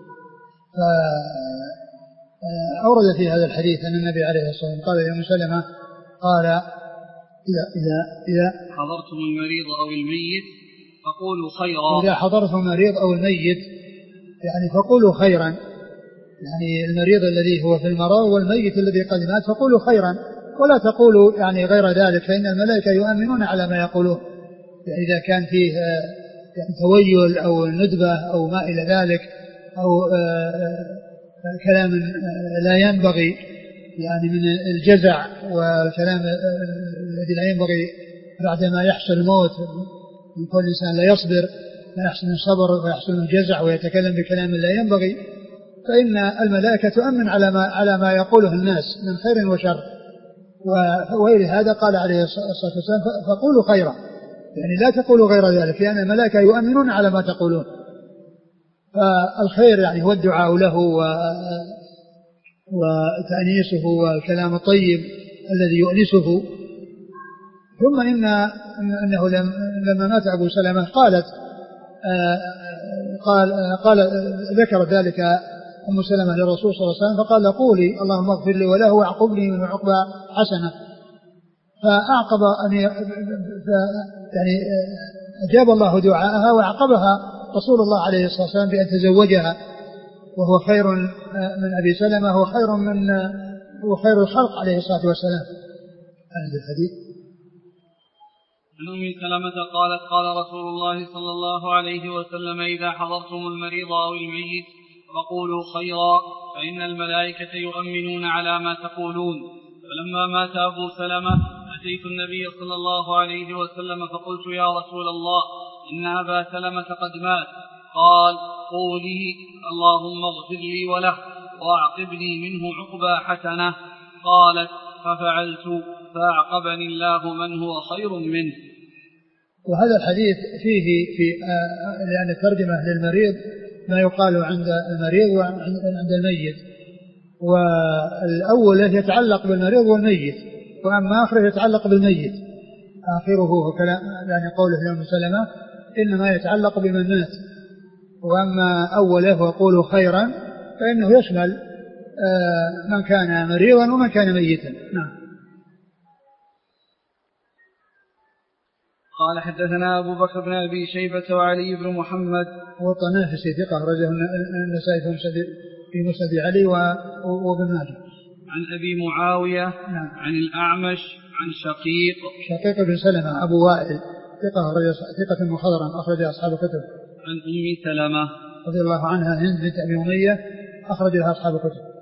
فأورد في هذا الحديث أن النبي عليه الصلاة والسلام قال لأم سلمة قال إذا إذا إذا حضرتم المريض أو الميت فقولوا خيرا. إذا حضرتم المريض أو الميت يعني فقولوا خيرا، يعني المريض الذي هو في المرض والميت الذي قد مات فقولوا خيرا، ولا تقولوا يعني غير ذلك، فإن الملائكة يؤمنون على ما يقولون. يعني إذا كان فيه يعني تويل أو ندبة أو ما إلى ذلك أو كلام لا ينبغي، يعني من الجزع والكلام الذي لا ينبغي بعدما يحصل الموت، من كل إنسان لا يصبر، لا يحسن الصبر ويحسن الجزع ويتكلم بكلام لا ينبغي، فإن الملائكة تؤمن على ما على ما يقوله الناس من خير وشر. وغير هذا قال عليه الصلاة والسلام فقولوا خيرا، يعني لا تقولوا غير ذلك، لأن الملائكة يؤمنون على ما تقولون. فالخير يعني هو الدعاء له وتأنيسه والكلام الطيب الذي يؤنسه. ثم إن أنه لما مات أبو سلمة قالت قال قال ذكر ذلك أم سلمة للرسول صلى الله عليه وسلم فقال قولي اللهم اغفر لي وله وأعقبني من عقبى حسنة. فأعقب أن يعني أجاب الله دعاءها وأعقبها رسول الله عليه الصلاة والسلام بأن تزوجها، وهو خير من أبي سلمة، هو خير من هو خير الخلق عليه الصلاة والسلام. هذا الحديث. عن أم سلمة قالت قال رسول الله صلى الله عليه وسلم إذا حضرتم المريض أو الميت فقولوا خيرا فإن الملائكة يؤمنون على ما تقولون. فلما مات أبو سلمة أتيت النبي صلى الله عليه وسلم فقلت يا رسول الله إن أبا سلمة قد مات. قال قولي اللهم اغفر لي وله وأعقبني منه عقبى حسنة. قالت ففعلت فأعقبني الله من هو خير منه. وهذا الحديث فيه في آه لأن الترجمة للمريض ما يقال عند المريض وعند الميت، والأول يتعلق بالمريض والميت، وأما آخره يتعلق بالميت. آخره كلام يعني قوله لأم سلمة إنما يتعلق بمن مات، وأما أوله وقولوا خيرا فإنه يشمل آه من كان مريضا ومن كان ميتا. نعم. قال حدثنا أبو بكر بن أبي شيبة وعلي بن محمد والطنافسي ثقة أخرجه النسائي في مسند علي وابن ماجه. عن أبي معاوية نعم. عن الأعمش عن شقيق شقيق بن سلمة أبو وائل ثقة ثقة مخضرم أخرج أصحاب الكتب. عن أم سلمة رضي الله عنها هند بنت أبي أمية أخرجها أصحاب الكتب.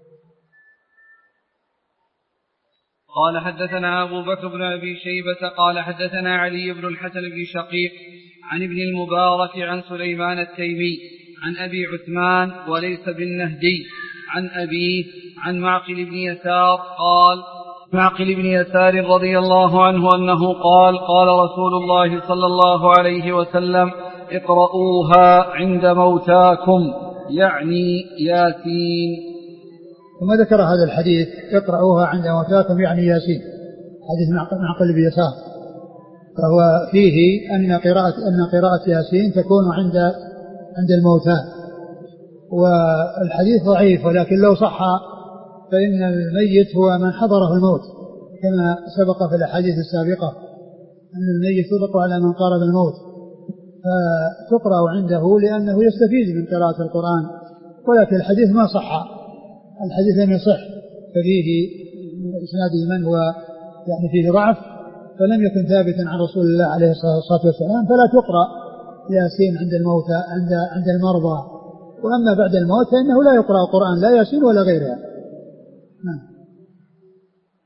قال حدثنا أبو بكر بن أبي شيبة قال حدثنا علي بن الحسن بن شقيق عن ابن المبارك عن سليمان التيمي عن أبي عثمان وليس بالنهدي عن أبيه عن معقل بن يسار قال معقل بن يسار رضي الله عنه أنه قال قال رسول الله صلى الله عليه وسلم اقرؤوها عند موتاكم يعني ياسين. ثم ذكر هذا الحديث اقرأوها عند موتاكم يعني ياسين، حديث معقل بن يسار، فهو فيه أن قراءة أن قراءة ياسين تكون عند عند الموتى. والحديث ضعيف، ولكن لو صح فإن الميت هو من حضره الموت، كما سبق في الأحاديث السابقة أن الميت يطلق على من قارب الموت، فتقرأ عنده لأنه يستفيد من قراءة القرآن. ولكن الحديث ما صح، الحديث لم يصح، ففيه إسناده من هو يعني فيه ضعف، فلم يكن ثابتا عن رسول الله عليه الصلاة والسلام، فلا تقرأ ياسين عند الموتى عند عند المرضى. وأما بعد الموت فإنه لا يقرأ القرآن لا ياسين ولا غيرها. نعم.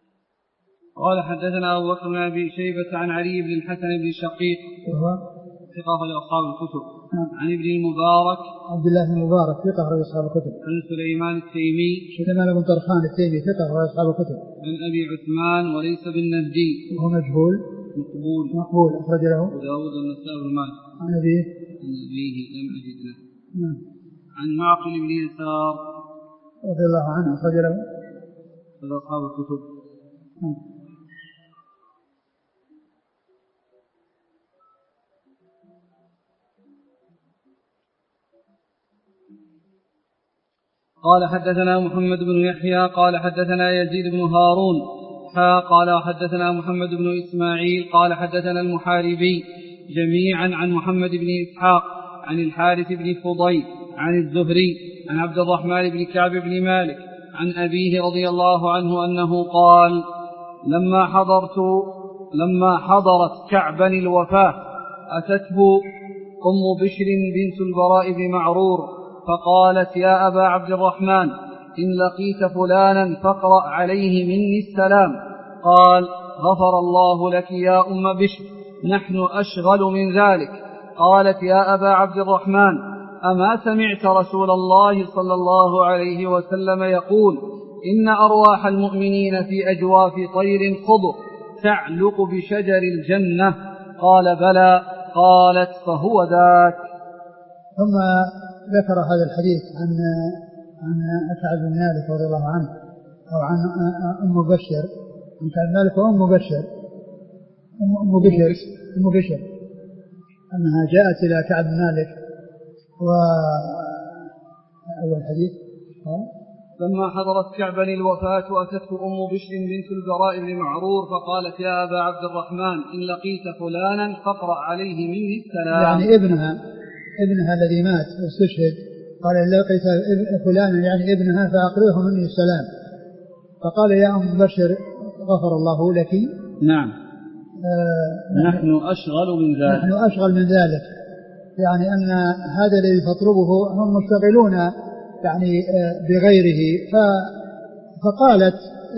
قال حدثنا أبو بكر بن أبي شيبة عن علي بن الحسن بن شقيق وهو ثقة أصحاب الكتب. عن ابن المبارك عبد الله بن المبارك ثقة أصحاب الكتب. عن سليمان التيمي سليمان بن طرخان التيمي ثقة أصحاب الكتب. عن أبي عثمان وليس بالنهدي وهو مجهول مقبول مقبول أخرج له أبو داود والنسائي بن ماجه. عن أبيه عن أبيه لم أجد له. نعم. عن معقل بن يسار رضي الله عنه أخرج له أصحاب الكتب. نعم. قال حدثنا محمد بن يحيى قال حدثنا يزيد بن هارون حا قال حدثنا محمد بن إسماعيل قال حدثنا المحاربي جميعا عن محمد بن إسحاق عن الحارث بن فضيل عن الزهري عن عبد الرحمن بن كعب بن مالك عن أبيه رضي الله عنه أنه قال لما حضرت لما حضرت كعبا الوفاة أتته أم بشر بنت البراء بن معرور فقالت يا أبا عبد الرحمن إن لقيت فلانا فاقرأ عليه مني السلام. قال غفر الله لك يا أم بشر نحن أشغل من ذلك. قالت يا أبا عبد الرحمن أما سمعت رسول الله صلى الله عليه وسلم يقول إن أرواح المؤمنين في أجواف طير خضر تعلق بشجر الجنة؟ قال بلى. قالت فهو ذاك. ثم ذكر هذا الحديث عن عن كعب بن مالك رضي الله عنه أو عن أم بشر عن كعب بن مالك وأم بشر أم بشر أم بشر أنها جاءت إلى كعب بن مالك وأول حديث قال لما حضرت كعبا الوفاة أتته أم بشر بنت البراء بن معرور فقالت يا أبا عبد الرحمن إن لقيت فلانا فاقرأ عليه مني السلام. يعني ابنها ابنها الذي مات واستشهد قال إن لقيت فلانا يعني ابنها فأقرئه مني السلام. فقال يا أم بشر غفر الله لك. نعم. آه نحن أشغل من ذلك. نحن أشغل من ذلك يعني أن هذا الذي تطلبه هم مشتغلون يعني بغيره. فقالت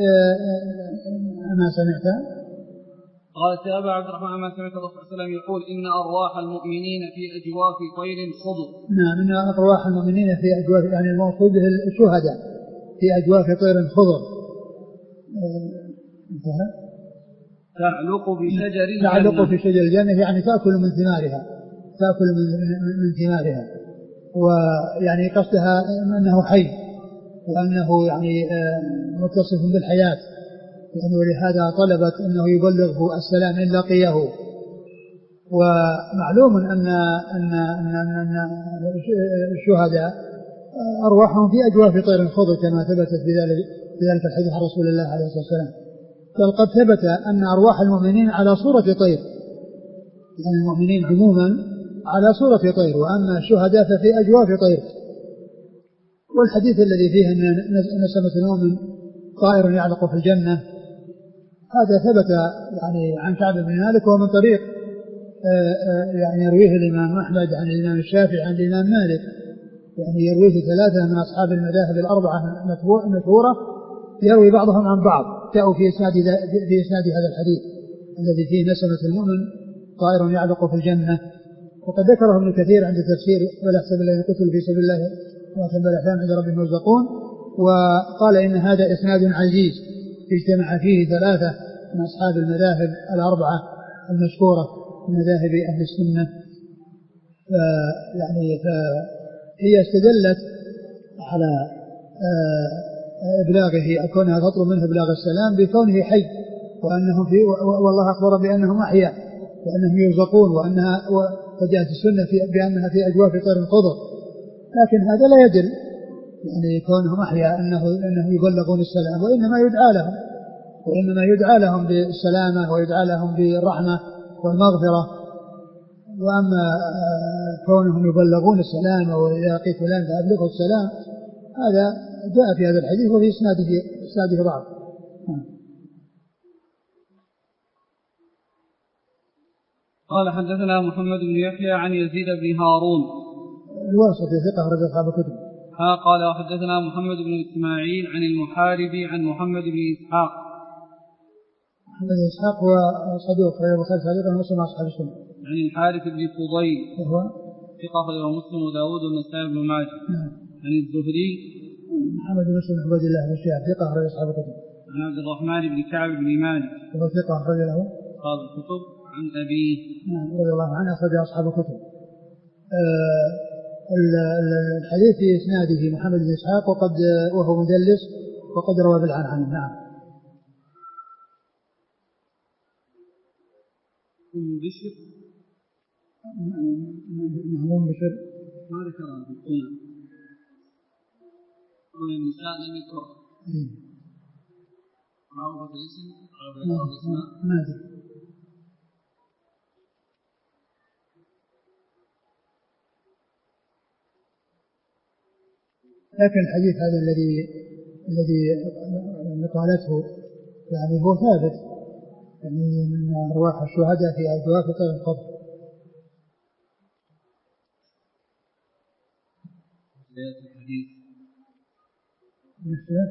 أما سمعت قالت يا أبا عبد الرحمن أما سمعت الرسول صلى الله عليه وسلم يقول إن أرواح المؤمنين في أجواف طير خضر. نعم إن أرواح المؤمنين في أجواف يعني المقصود به الشهداء في أجواف طير خضر تعلق بشجر الجنة. تعلق في شجر الجنة يعني تأكل من ثمارها تأكل من, من ثمارها ويعني قصدها أنه حي وأنه يعني متصف بالحياة يعني ولهذا طلبت أنه يبلغه السلام إن لقيه. ومعلوم أن أن أن أن الشهداء أرواحهم في أجواف طير خضر كما ثبتت في ذلك الحديث عن رسول الله عليه الصلاة والسلام. بل قد ثبت أن أرواح المؤمنين على صورة طير يعني المؤمنين عموما على صورة طير وأما الشهداء ففي أجواف طير. والحديث الذي فيه أن نسمة المؤمن طائر يعلق في الجنة هذا ثبت يعني عن كعب بن مالك ومن طريق يعني يرويه الإمام أحمد عن الإمام الشافعي عن الإمام مالك يعني يرويه ثلاثة من أصحاب المذاهب الأربعة مشهورة يروي بعضهم عن بعض جاءوا في إسناد في إسناد هذا الحديث الذي فيه نسمة المؤمن طائر يعلق في الجنة. وقد ذكره ابن كثير عند تفسير ولا يحسب الذين قتلوا في سبيل الله وأتم الأحلام عند ربهم يرزقون وقال إن هذا إسناد عزيز اجتمع فيه ثلاثة من أصحاب المذاهب الأربعة المشهورة من مذاهب أهل السنة. يعني فهي استدلت على إبلاغه أو كونها تطلب منه إبلاغ السلام بكونه حي وأنه في والله أخبر بأنهم أحياء وأنهم يرزقون وأنها وجاءت السنة في بأنها في أجواف طير خضر. لكن هذا لا يدل يعني كونهم أحياء أنه أنه يبلغون السلام وإنما يدعى لهم وإنما يدعى لهم بالسلامة ويدعى لهم بالرحمة والمغفرة. وأما كونهم يبلغون السلام وإذا لقيت فلان فأبلغه السلام هذا جاء في هذا الحديث وفي إسناده إسناده ضعف. قال حدثنا محمد بن يحيى عن يزيد بن هارون الواسطي ثقة رجل أصحاب الكتب. ها قال وحدثنا محمد بن إسماعيل عن المحاربي عن محمد بن إسحاق محمد بن إسحاق هو صدوق غير البخاري تعليقا ومسلم أصحاب السنة. عن الحارث بن فضيل وهو ثقة أخرجه مسلم وداود والنسائي بن ماجه. نعم. عن الزهري محمد بن مسلم عبد الله بن شهاب ثقة أخرج أصحاب الكتب. عن عبد الرحمن بن كعب بن مالك وهو ثقة أخرج له أصحاب الكتب. عن أبيه نعم رضي الله عنه أخرج أصحاب الكتب. آه الحديث في إسناده محمد بن إسحاق وقد وهو مدلس وقد روى بالعنعنة. نعم. أم بشر أم بشر ما ذكرها في الكنى والنساء لم يذكر معروفة الاسم معروفة الاسماء ما أدري. لكن الحديث هذا الذي الذي قالته يعني هو ثابت يعني من أرواح الشهداء في أجواف القبر. الحديث مثله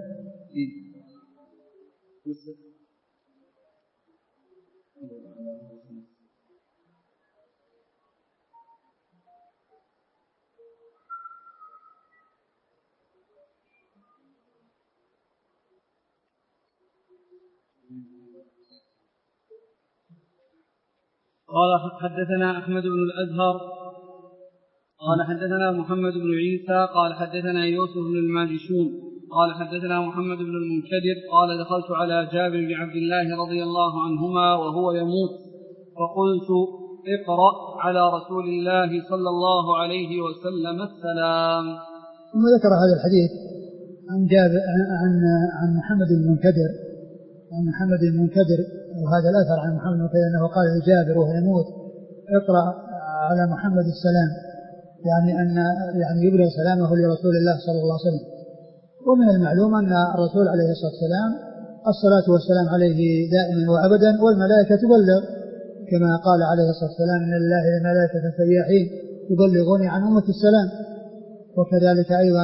قال حدثنا أحمد بن الأزهر قال حدثنا محمد بن عيسى قال حدثنا يوسف بن الماجشون قال حدثنا محمد بن المنكدر قال دخلت على جابر بن عبد الله رضي الله عنهما وهو يموت فقلت اقرأ على رسول الله صلى الله عليه وسلم السلام. ثم ذكر هذا الحديث عن جابر عن عن محمد بن المنكدر عن محمد بن المنكدر وهذا الأثر عن محمد بن المنكدر أنه قال لجابر وهو يموت اقرأ على محمد السلام يعني أن يعني يبلغ سلامه لرسول الله صلى الله عليه وسلم. ومن المعلوم أن الرسول عليه الصلاة والسلام الصلاة والسلام عليه دائما وأبدا والملائكة تبلغ كما قال عليه الصلاة والسلام إن لله ملائكة سياحين يبلغوني عن أمة السلام. وكذلك أيضا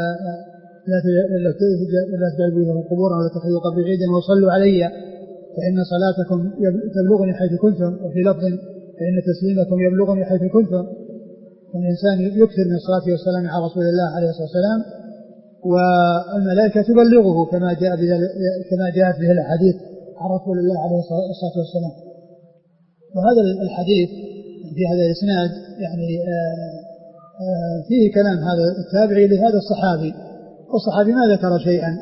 لا تجعلوا بهم قبورا ولا تتخذوا قبري عيدا وصلوا علي فإن صلاتكم تبلغني حيث كنتم وفي لفظ فإن تسليمكم يبلغني حيث كنتم. فالإنسان يكثر من الصلاة والسلام على رسول الله عليه الصلاة والسلام والملائكة تبلغه كما جاء كما جاءت به الأحاديث عن رسول الله عليه الصلاة والسلام. وهذا الحديث في هذا الإسناد يعني فيه كلام هذا التابعي لهذا الصحابي والصحابي ما ذكر شيئا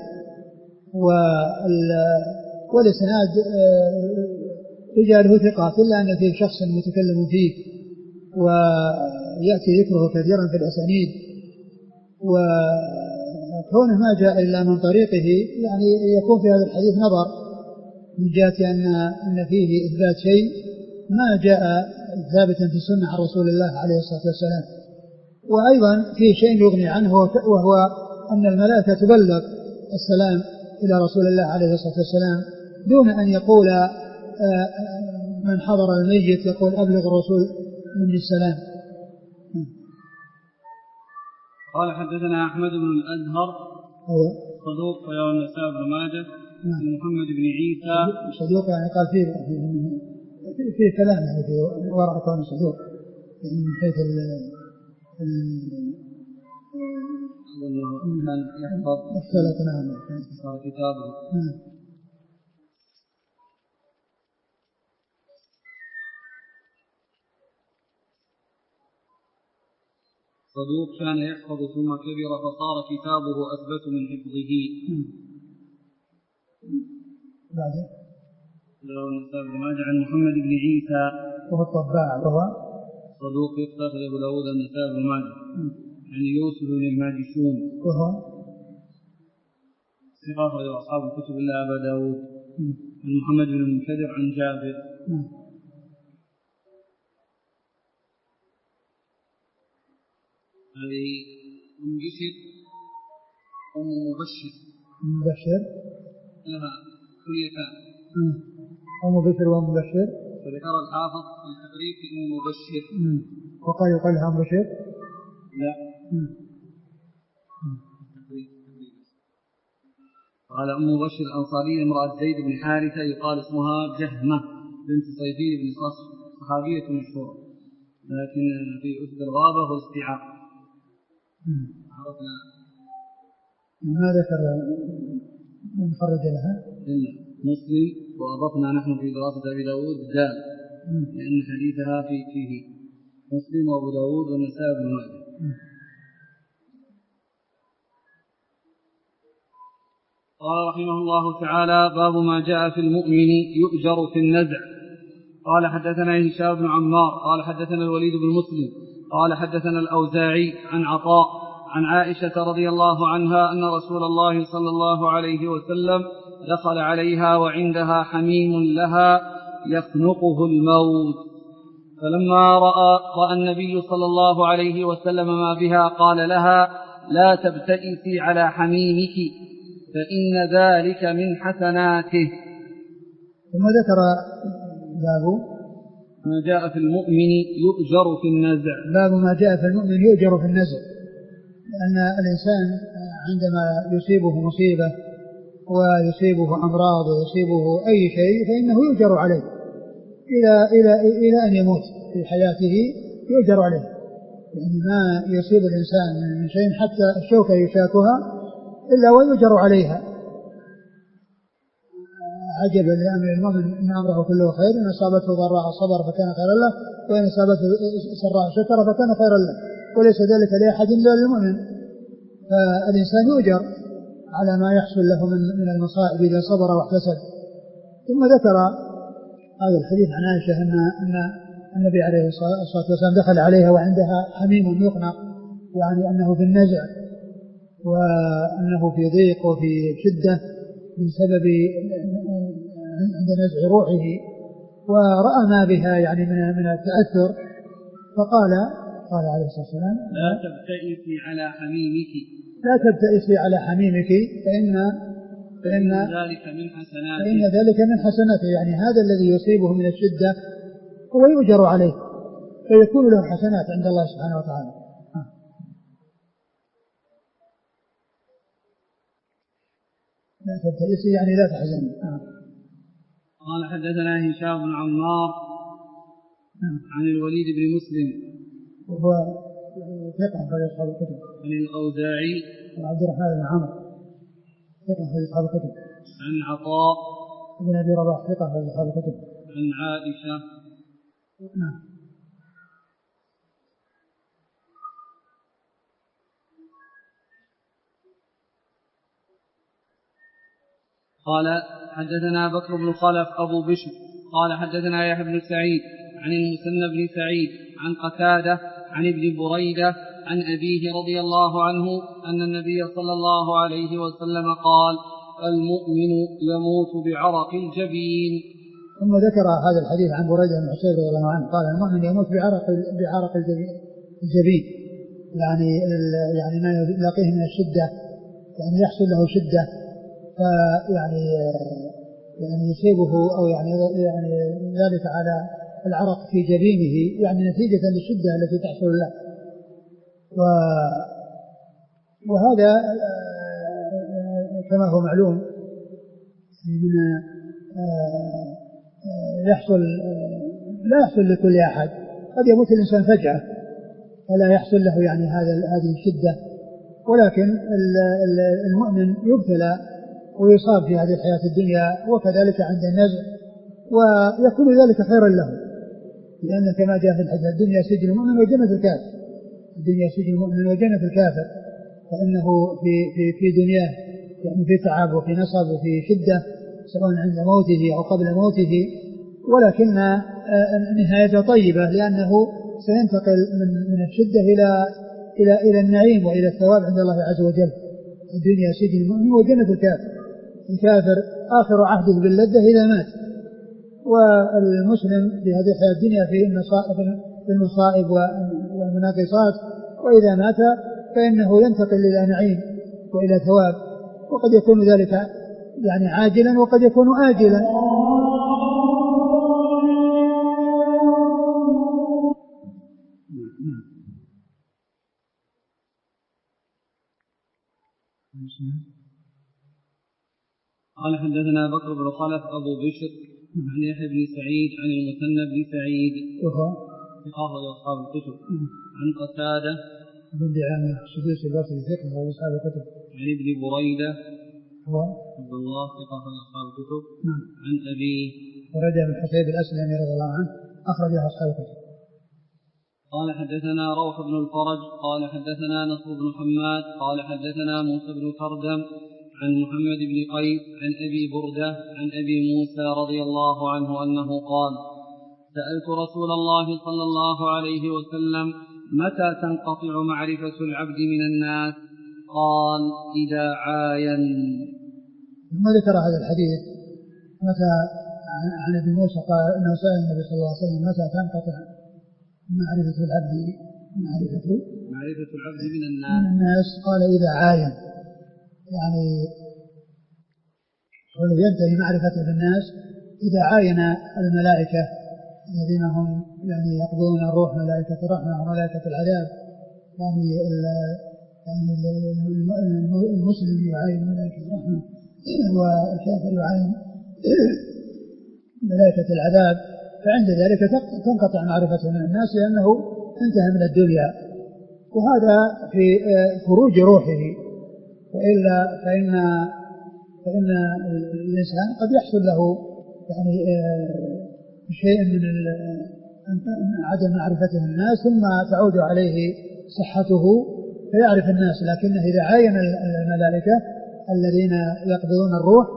والإسناد رجاله ثقات إلا أن فيه شخص متكلم فيه ويأتي ذكره كثيرا في الأسانيد وكونه ما جاء إلا من طريقه يعني يكون في هذا الحديث نظر من جهة أن أن فيه إثبات شيء ما جاء ثابتا في السنة عن رسول الله عليه الصلاة والسلام. وأيضا فيه شيء يغني عنه وهو أن الملائكة تبلغ السلام إلى رسول الله عليه الصلاة والسلام دون أن يقول من حضر الميت يقول أبلغ الرسول من السلام. قال حدثنا أحمد بن الأزهر صدوق ويروي النسائي بن ماجه عن محمد بن عيسى صدوق يعني قال فيه فيه, فيه كلام يعني في وراء كونه صدوق من حيث ال كان يحفظ الثلاث نعم كتابه. صدوق كان يحفظ ثم كبر فصار كتابه أثبت من حفظه. بعده لو النسائي بن ماجه عن محمد بن عيسى وهو الطباع وهو صدوق يفتخر أبو داود النسائي بن ماجه عن يوسف بن الماجشون وهو ثقة أخرج أصحاب الكتب إلا أبا داود عن محمد بن المنكدر عن جابر. هذه أم بشر أم مبشر مبشر لها كليتان أم بشر وأم مبشر فذكر الحافظ في التقريب أم مبشر وقال يقال لها أم بشر لا قال أم بشر الأنصارية امرأة زيد بن حارثة يقال اسمها جهمة بنت صيفي بن صخر صحابية مشهورة، لكن في أسد الغابة هو استيعاب. عرفنا ما ذكر من خرج لها مسلم، وأضفنا نحن في دراسة أبي داود دال لأن حديثها في فيه مسلم وأبو داود والنسائي بن ماجه. قال رحمه الله تعالى: باب ما جاء في المؤمن يؤجر في النزع. قال حدثنا هشام بن عمار قال حدثنا الوليد بن مسلم قال حدثنا الأوزاعي عن عطاء عن عائشة رضي الله عنها أن رسول الله صلى الله عليه وسلم دخل عليها وعندها حميم لها يخنقه الموت، فلما رأى, رأى النبي صلى الله عليه وسلم ما بها قال لها: لا تبتئسي على حميمك فإن ذلك من حسناته. ثم ذكر باب ما جاء في المؤمن يؤجر في النزع. باب ما جاء في المؤمن يؤجر في النزع، لأن الإنسان عندما يصيبه مصيبة ويصيبه أمراض ويصيبه أي شيء فإنه يؤجر عليه إلى, إلى, إلى أن يموت في حياته، يؤجر عليه. يعني ما يصيب الإنسان من شيء حتى الشوكة يشاكها إلا ويؤجر عليها. عجبا لأمر المؤمن إن أمره كله خير، إن أصابته ضراء صبر فكان خيرا له، وإن أصابته سراء شكر فكان خيرا له، وليس ذلك لأحد إلا للمؤمن. فالإنسان يؤجر على ما يحصل له من من المصائب إذا صبر واحتسب. ثم ذكر هذا الحديث عن عائشة أن أن النبي عليه الصلاة والسلام دخل عليها وعندها حميم يقنق، يعني أنه في النزع وأنه في ضيق وفي شدة بسبب عند نزع روحه، ورأى ما بها يعني من من التأثر، فقال قال عليه الصلاة والسلام: لا تبتئسي على حميمك لا تبتئسي على حميمك فإن فإن ذلك من حسناته فإن ذلك من حسناته. يعني هذا الذي يصيبه من الشدة هو يؤجر عليه فيكون له حسنات عند الله سبحانه وتعالى. لا تبتئسي يعني لا تحزني. قال حدثنا هشام بن عمار عن الوليد بن مسلم وهو ثقة في أصحاب الكتب، عن الأوزاعي وعبد الرحمن بن عمرو ثقة في أصحاب الكتب، عن عطاء بن أبي رباح ثقة في أصحاب الكتب، عن عائشة. نعم. قال حدثنا بكر بن خلف أبو بشر قال حدثنا يحيى بن سعيد عن المثنى بن سعيد عن قتادة عن ابن بريدة عن أبيه رضي الله عنه أن النبي صلى الله عليه وسلم قال: المؤمن يموت بعرق الجبين. ثم ذكر هذا الحديث عن بريدة بن حصيب رضي الله عنه قال: المؤمن يموت بعرق بعرق الجبين، يعني يعني ما يلاقيه من الشدة، يعني يحصل له شدة فيعني يعني يصيبه أو يعني يعني ذلك على العرق في جبينه، يعني نتيجة للشدة التي تحصل له. وهذا كما هو معلوم من يحصل لا يحصل لكل أحد، قد يموت الإنسان فجأة فلا يحصل له يعني هذا هذه الشدة، ولكن المؤمن يبتلى ويصاب في هذه الحياة الدنيا وكذلك عند النزع، ويكون ذلك خيرا له، لأن كما جاء في الحديث: الدنيا سجن المؤمن وجنة الكافر. الدنيا سجن المؤمن وجنة الكافر، فإنه في في في دنياه يعني في تعب وفي نصب وفي شدة سواء عند موته أو قبل موته، ولكن نهايته طيبة لأنه سينتقل من من الشدة إلى إلى إلى النعيم وإلى الثواب عند الله عز وجل. الدنيا سجن المؤمن وجنة الكافر. الكافر آخر عهده باللذة إذا مات، والمسلم في هذه الحياة الدنيا في المصائب والمناقصات، وإذا مات فإنه ينتقل إلى نعيم وإلى ثواب، وقد يكون ذلك يعني عاجلا وقد يكون آجلا. قال حدثنا بكر بن خلف أبو بشر عن يحيى بن سعيد عن المثنى بن سعيد وهو أخرج أصحاب الكتب عن قتادة بن دعامة السدوسي البصري ثقة أخرج أصحاب الكتب عن ابن بريدة هو عبد الله ثقة أخرج أصحاب الكتب نعم عن أبيه ورجع بن حسيب الأسلمي رضي الله عنه أخرجه أصحاب الكتب. قال حدثنا روح بن الفرج قال حدثنا نصر بن حماد قال حدثنا موسى بن كردم عن محمد بن قيس عن أبي بردة عن أبي موسى رضي الله عنه أنه قال سألت رسول الله صلى الله عليه وسلم متى تنقطع معرفة العبد من الناس قال إذا عاين. ثم ذكر هذا الحديث متى عن ابي موسى قال انه سأل النبي صلى الله عليه وسلم متى تنقطع معرفة العبد معرفة معرفة العبد من الناس, من الناس قال إذا عاين يعني ينتهي معرفته بالناس إذا عاين الملائكة الذين هم يعني يقبضون الروح ملائكة الرحمة وملائكة العذاب يعني يعني المسلم يعاين ملائكة الرحمة والكافر يعاين ملائكة العذاب فعند ذلك تنقطع معرفته من الناس لأنه انتهى من الدنيا وهذا في خروج روحه وإلا فإن فإن الإنسان قد يحصل له يعني شيء من عدم معرفته الناس ثم تعود عليه صحته فيعرف الناس لكنه إذا عاين الملائكة الذين يقبضون الروح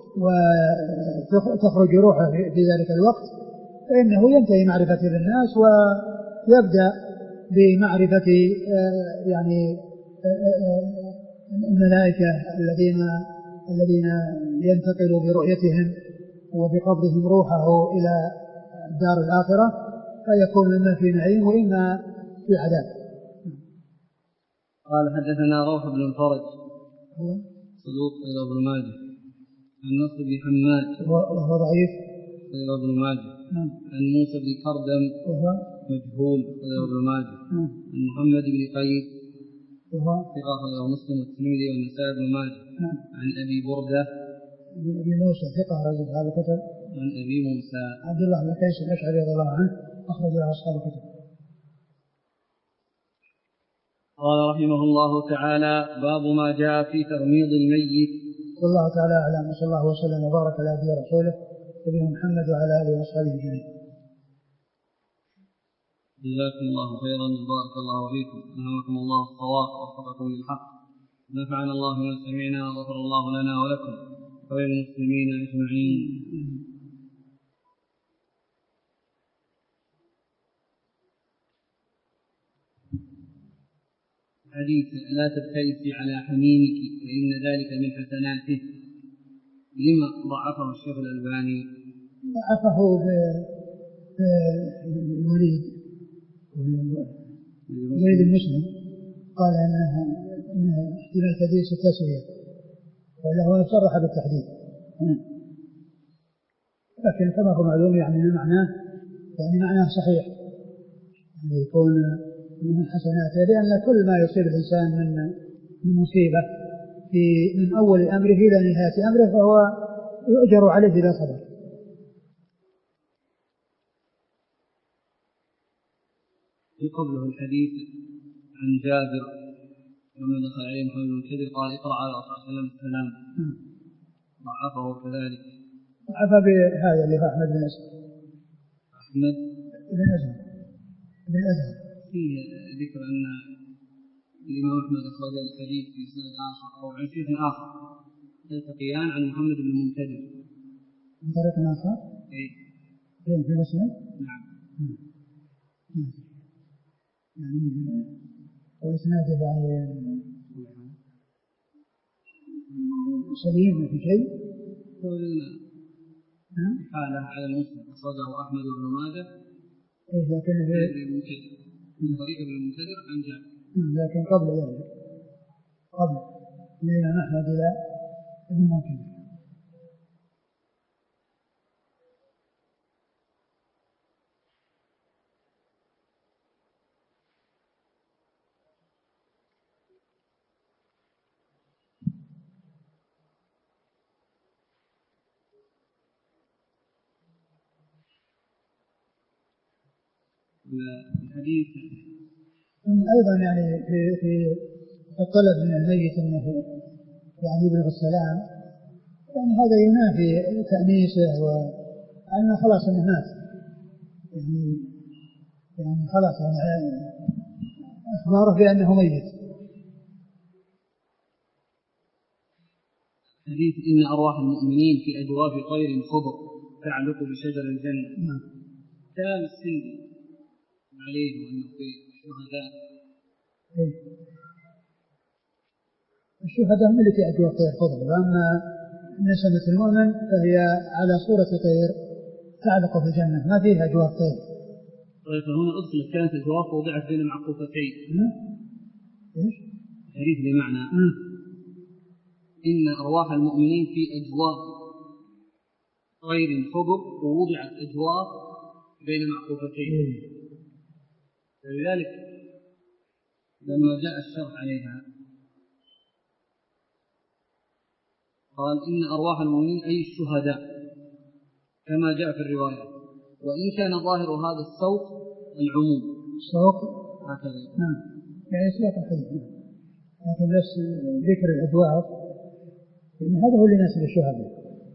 وتخرج روحه في ذلك الوقت فإنه ينتهي معرفته للناس ويبدأ بمعرفة يعني الملائكة الذين الذين ينتقل برؤيتهم وبقبضهم روحه إلى الدار الآخرة فيكون إما في نعيم وإما في عذاب. قال حدثنا روح بن الفرج صدوق إلى ابن ماجه عن نصر بن حماد وهو ضعيف إلى ابن ماجه عن موسى بن كردم وهو مجهول إلى ابن ماجه عن محمد بن قيس وهو ثقة إلى مسلم والترمذي والنسائي بن ماجه عن أبي بردة أبي موسى ثقة رجل هذا الكتب عن أبي موسى عبد الله بن قيس الأشعري رضي الله عنه أخرج له أصحاب الكتب. قال رحمه الله تعالى باب ما جاء في تغميض الميت. والله تعالى أعلم وصلى الله وسلم وبارك على نبينا ورسوله نبينا محمد وعلى آله وصحبه أجمعين. جزاكم الله خيرا وبارك الله فيكم ألهمكم الله الصواب ووفقكم للحق نفعنا الله بما سمعنا وغفر الله لنا ولكم وللمسلمين أجمعين. حديث لا تبتئسي على حميمك فإن ذلك من حسناته لما ضعفه الشيخ الألباني؟ ضعفه بالوليد الوليد المسلم قال أنها احتمال تدريس التسوية وله صرح بالتحديد لكن كما هو معلوم يعني معناه يعني معناه صحيح يعني يكون من حسناته لأن كل ما يصيب الإنسان من من مصيبة في من أول أمره إلى نهاية أمره فهو يؤجر عليه إذا صبر. في قبله الحديث عن جابر لما دخل عليه محمد بن كثير قال اقرأ على رسول الله صلى الله عليه وسلم السلام ضعفه كذلك. ضعف بهذا اللي هو أحمد بن أسد أحمد بن أزهر بن أزهر فيه ذكر أن الإمام أحمد أخرج الحديث في سند آخر أو عن شيخ آخر يلتقيان عن محمد بن المنكدر من طريق آخر إيه في مسلم نعم يعني وإسناده يعني سليم في شيء حالة على المسلم أخرجه أحمد بن ماجه إيه لكن من طريق ابن المنكدر عن جابر لكن قبل ذلك قبل الإمام أحمد إلى ابن المنكدر. الحديث أيضا يعني في في الطلب من الميت أنه يعني يبلغ السلام، يعني هذا ينافي تأنيسه وأن خلاص أنه مات، يعني يعني خلاص يعني أخباره بأنه ميت. حديث إن أرواح المؤمنين في أجواف طير خضر تعلق بشجر الجنة. كلام السندي عليه وأنه في الشهداء. الشهداء هم اللي في أجواف طير خضر، وأما نسمة المؤمن فهي على صورة طير تعلق في الجنة ما فيها أجواف طير. طيب فهنا أدخلت كانت أجواف وضعت بين معقوفتين. إيش؟ الحديث بمعنى إن أرواح المؤمنين في أجواف طير خضر ووضعت أجواف بين معقوفتين. فلذلك لما جاء الشرح عليها قال إن أرواح المؤمنين أي الشهداء كما جاء في الرواية، وإن كان ظاهر هذا الصوت العموم الصوت هكذا نعم يعني سياق الحديث، لكن بس ذكر الأجواف إن هذا هو اللي يناسب الشهداء،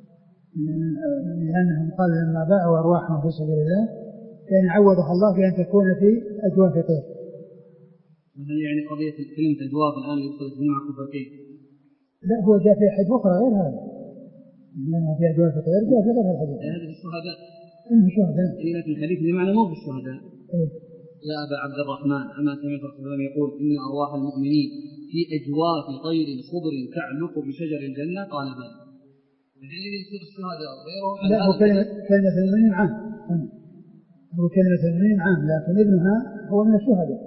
لأنهم قال لما باعوا أرواحهم في سبيل الله يعني عوضها الله بأن تكون في أجواف طير. هل يعني قضية كلمة أجواف الآن يدخل في معقوفتين؟ لا هو جاء في حديث أخرى غير هذا، لأنها في أجواف طير جاء في غير الحديث. هذا الشهداء. إنه شهداء. إيه لكن الحديث بمعنى مو بالشهداء. إيه. يا أبا عبد الرحمن أما سمعت رسول الله يقول إن أرواح المؤمنين في أجواف طير خضر تعلق بشجر الجنة؟ قال بلى. الذي يصير الشهداء وغيرهم. لا هو كلمة كلمة المؤمنين عام. هو كلمة المؤمنين عام لكن ابنها هو من الشهداء.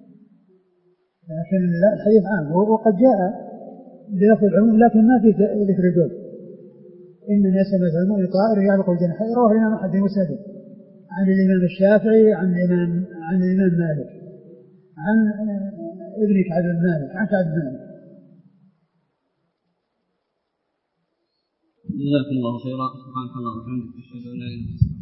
لكن لا الحديث عام وقد جاء بلفظ العموم لكن ما في ذكر الجوف. إن نسمة المؤمن طائر يعلق الجنة. رواه الإمام أحمد في مسنده عن الإمام الشافعي عن الإمام عن الإمام مالك عن ابن كعب بن مالك عن كعب بن مالك. جزاكم الله خيرا. سبحانك اللهم وبحمدك أشهد أن لا إله إلا أنت.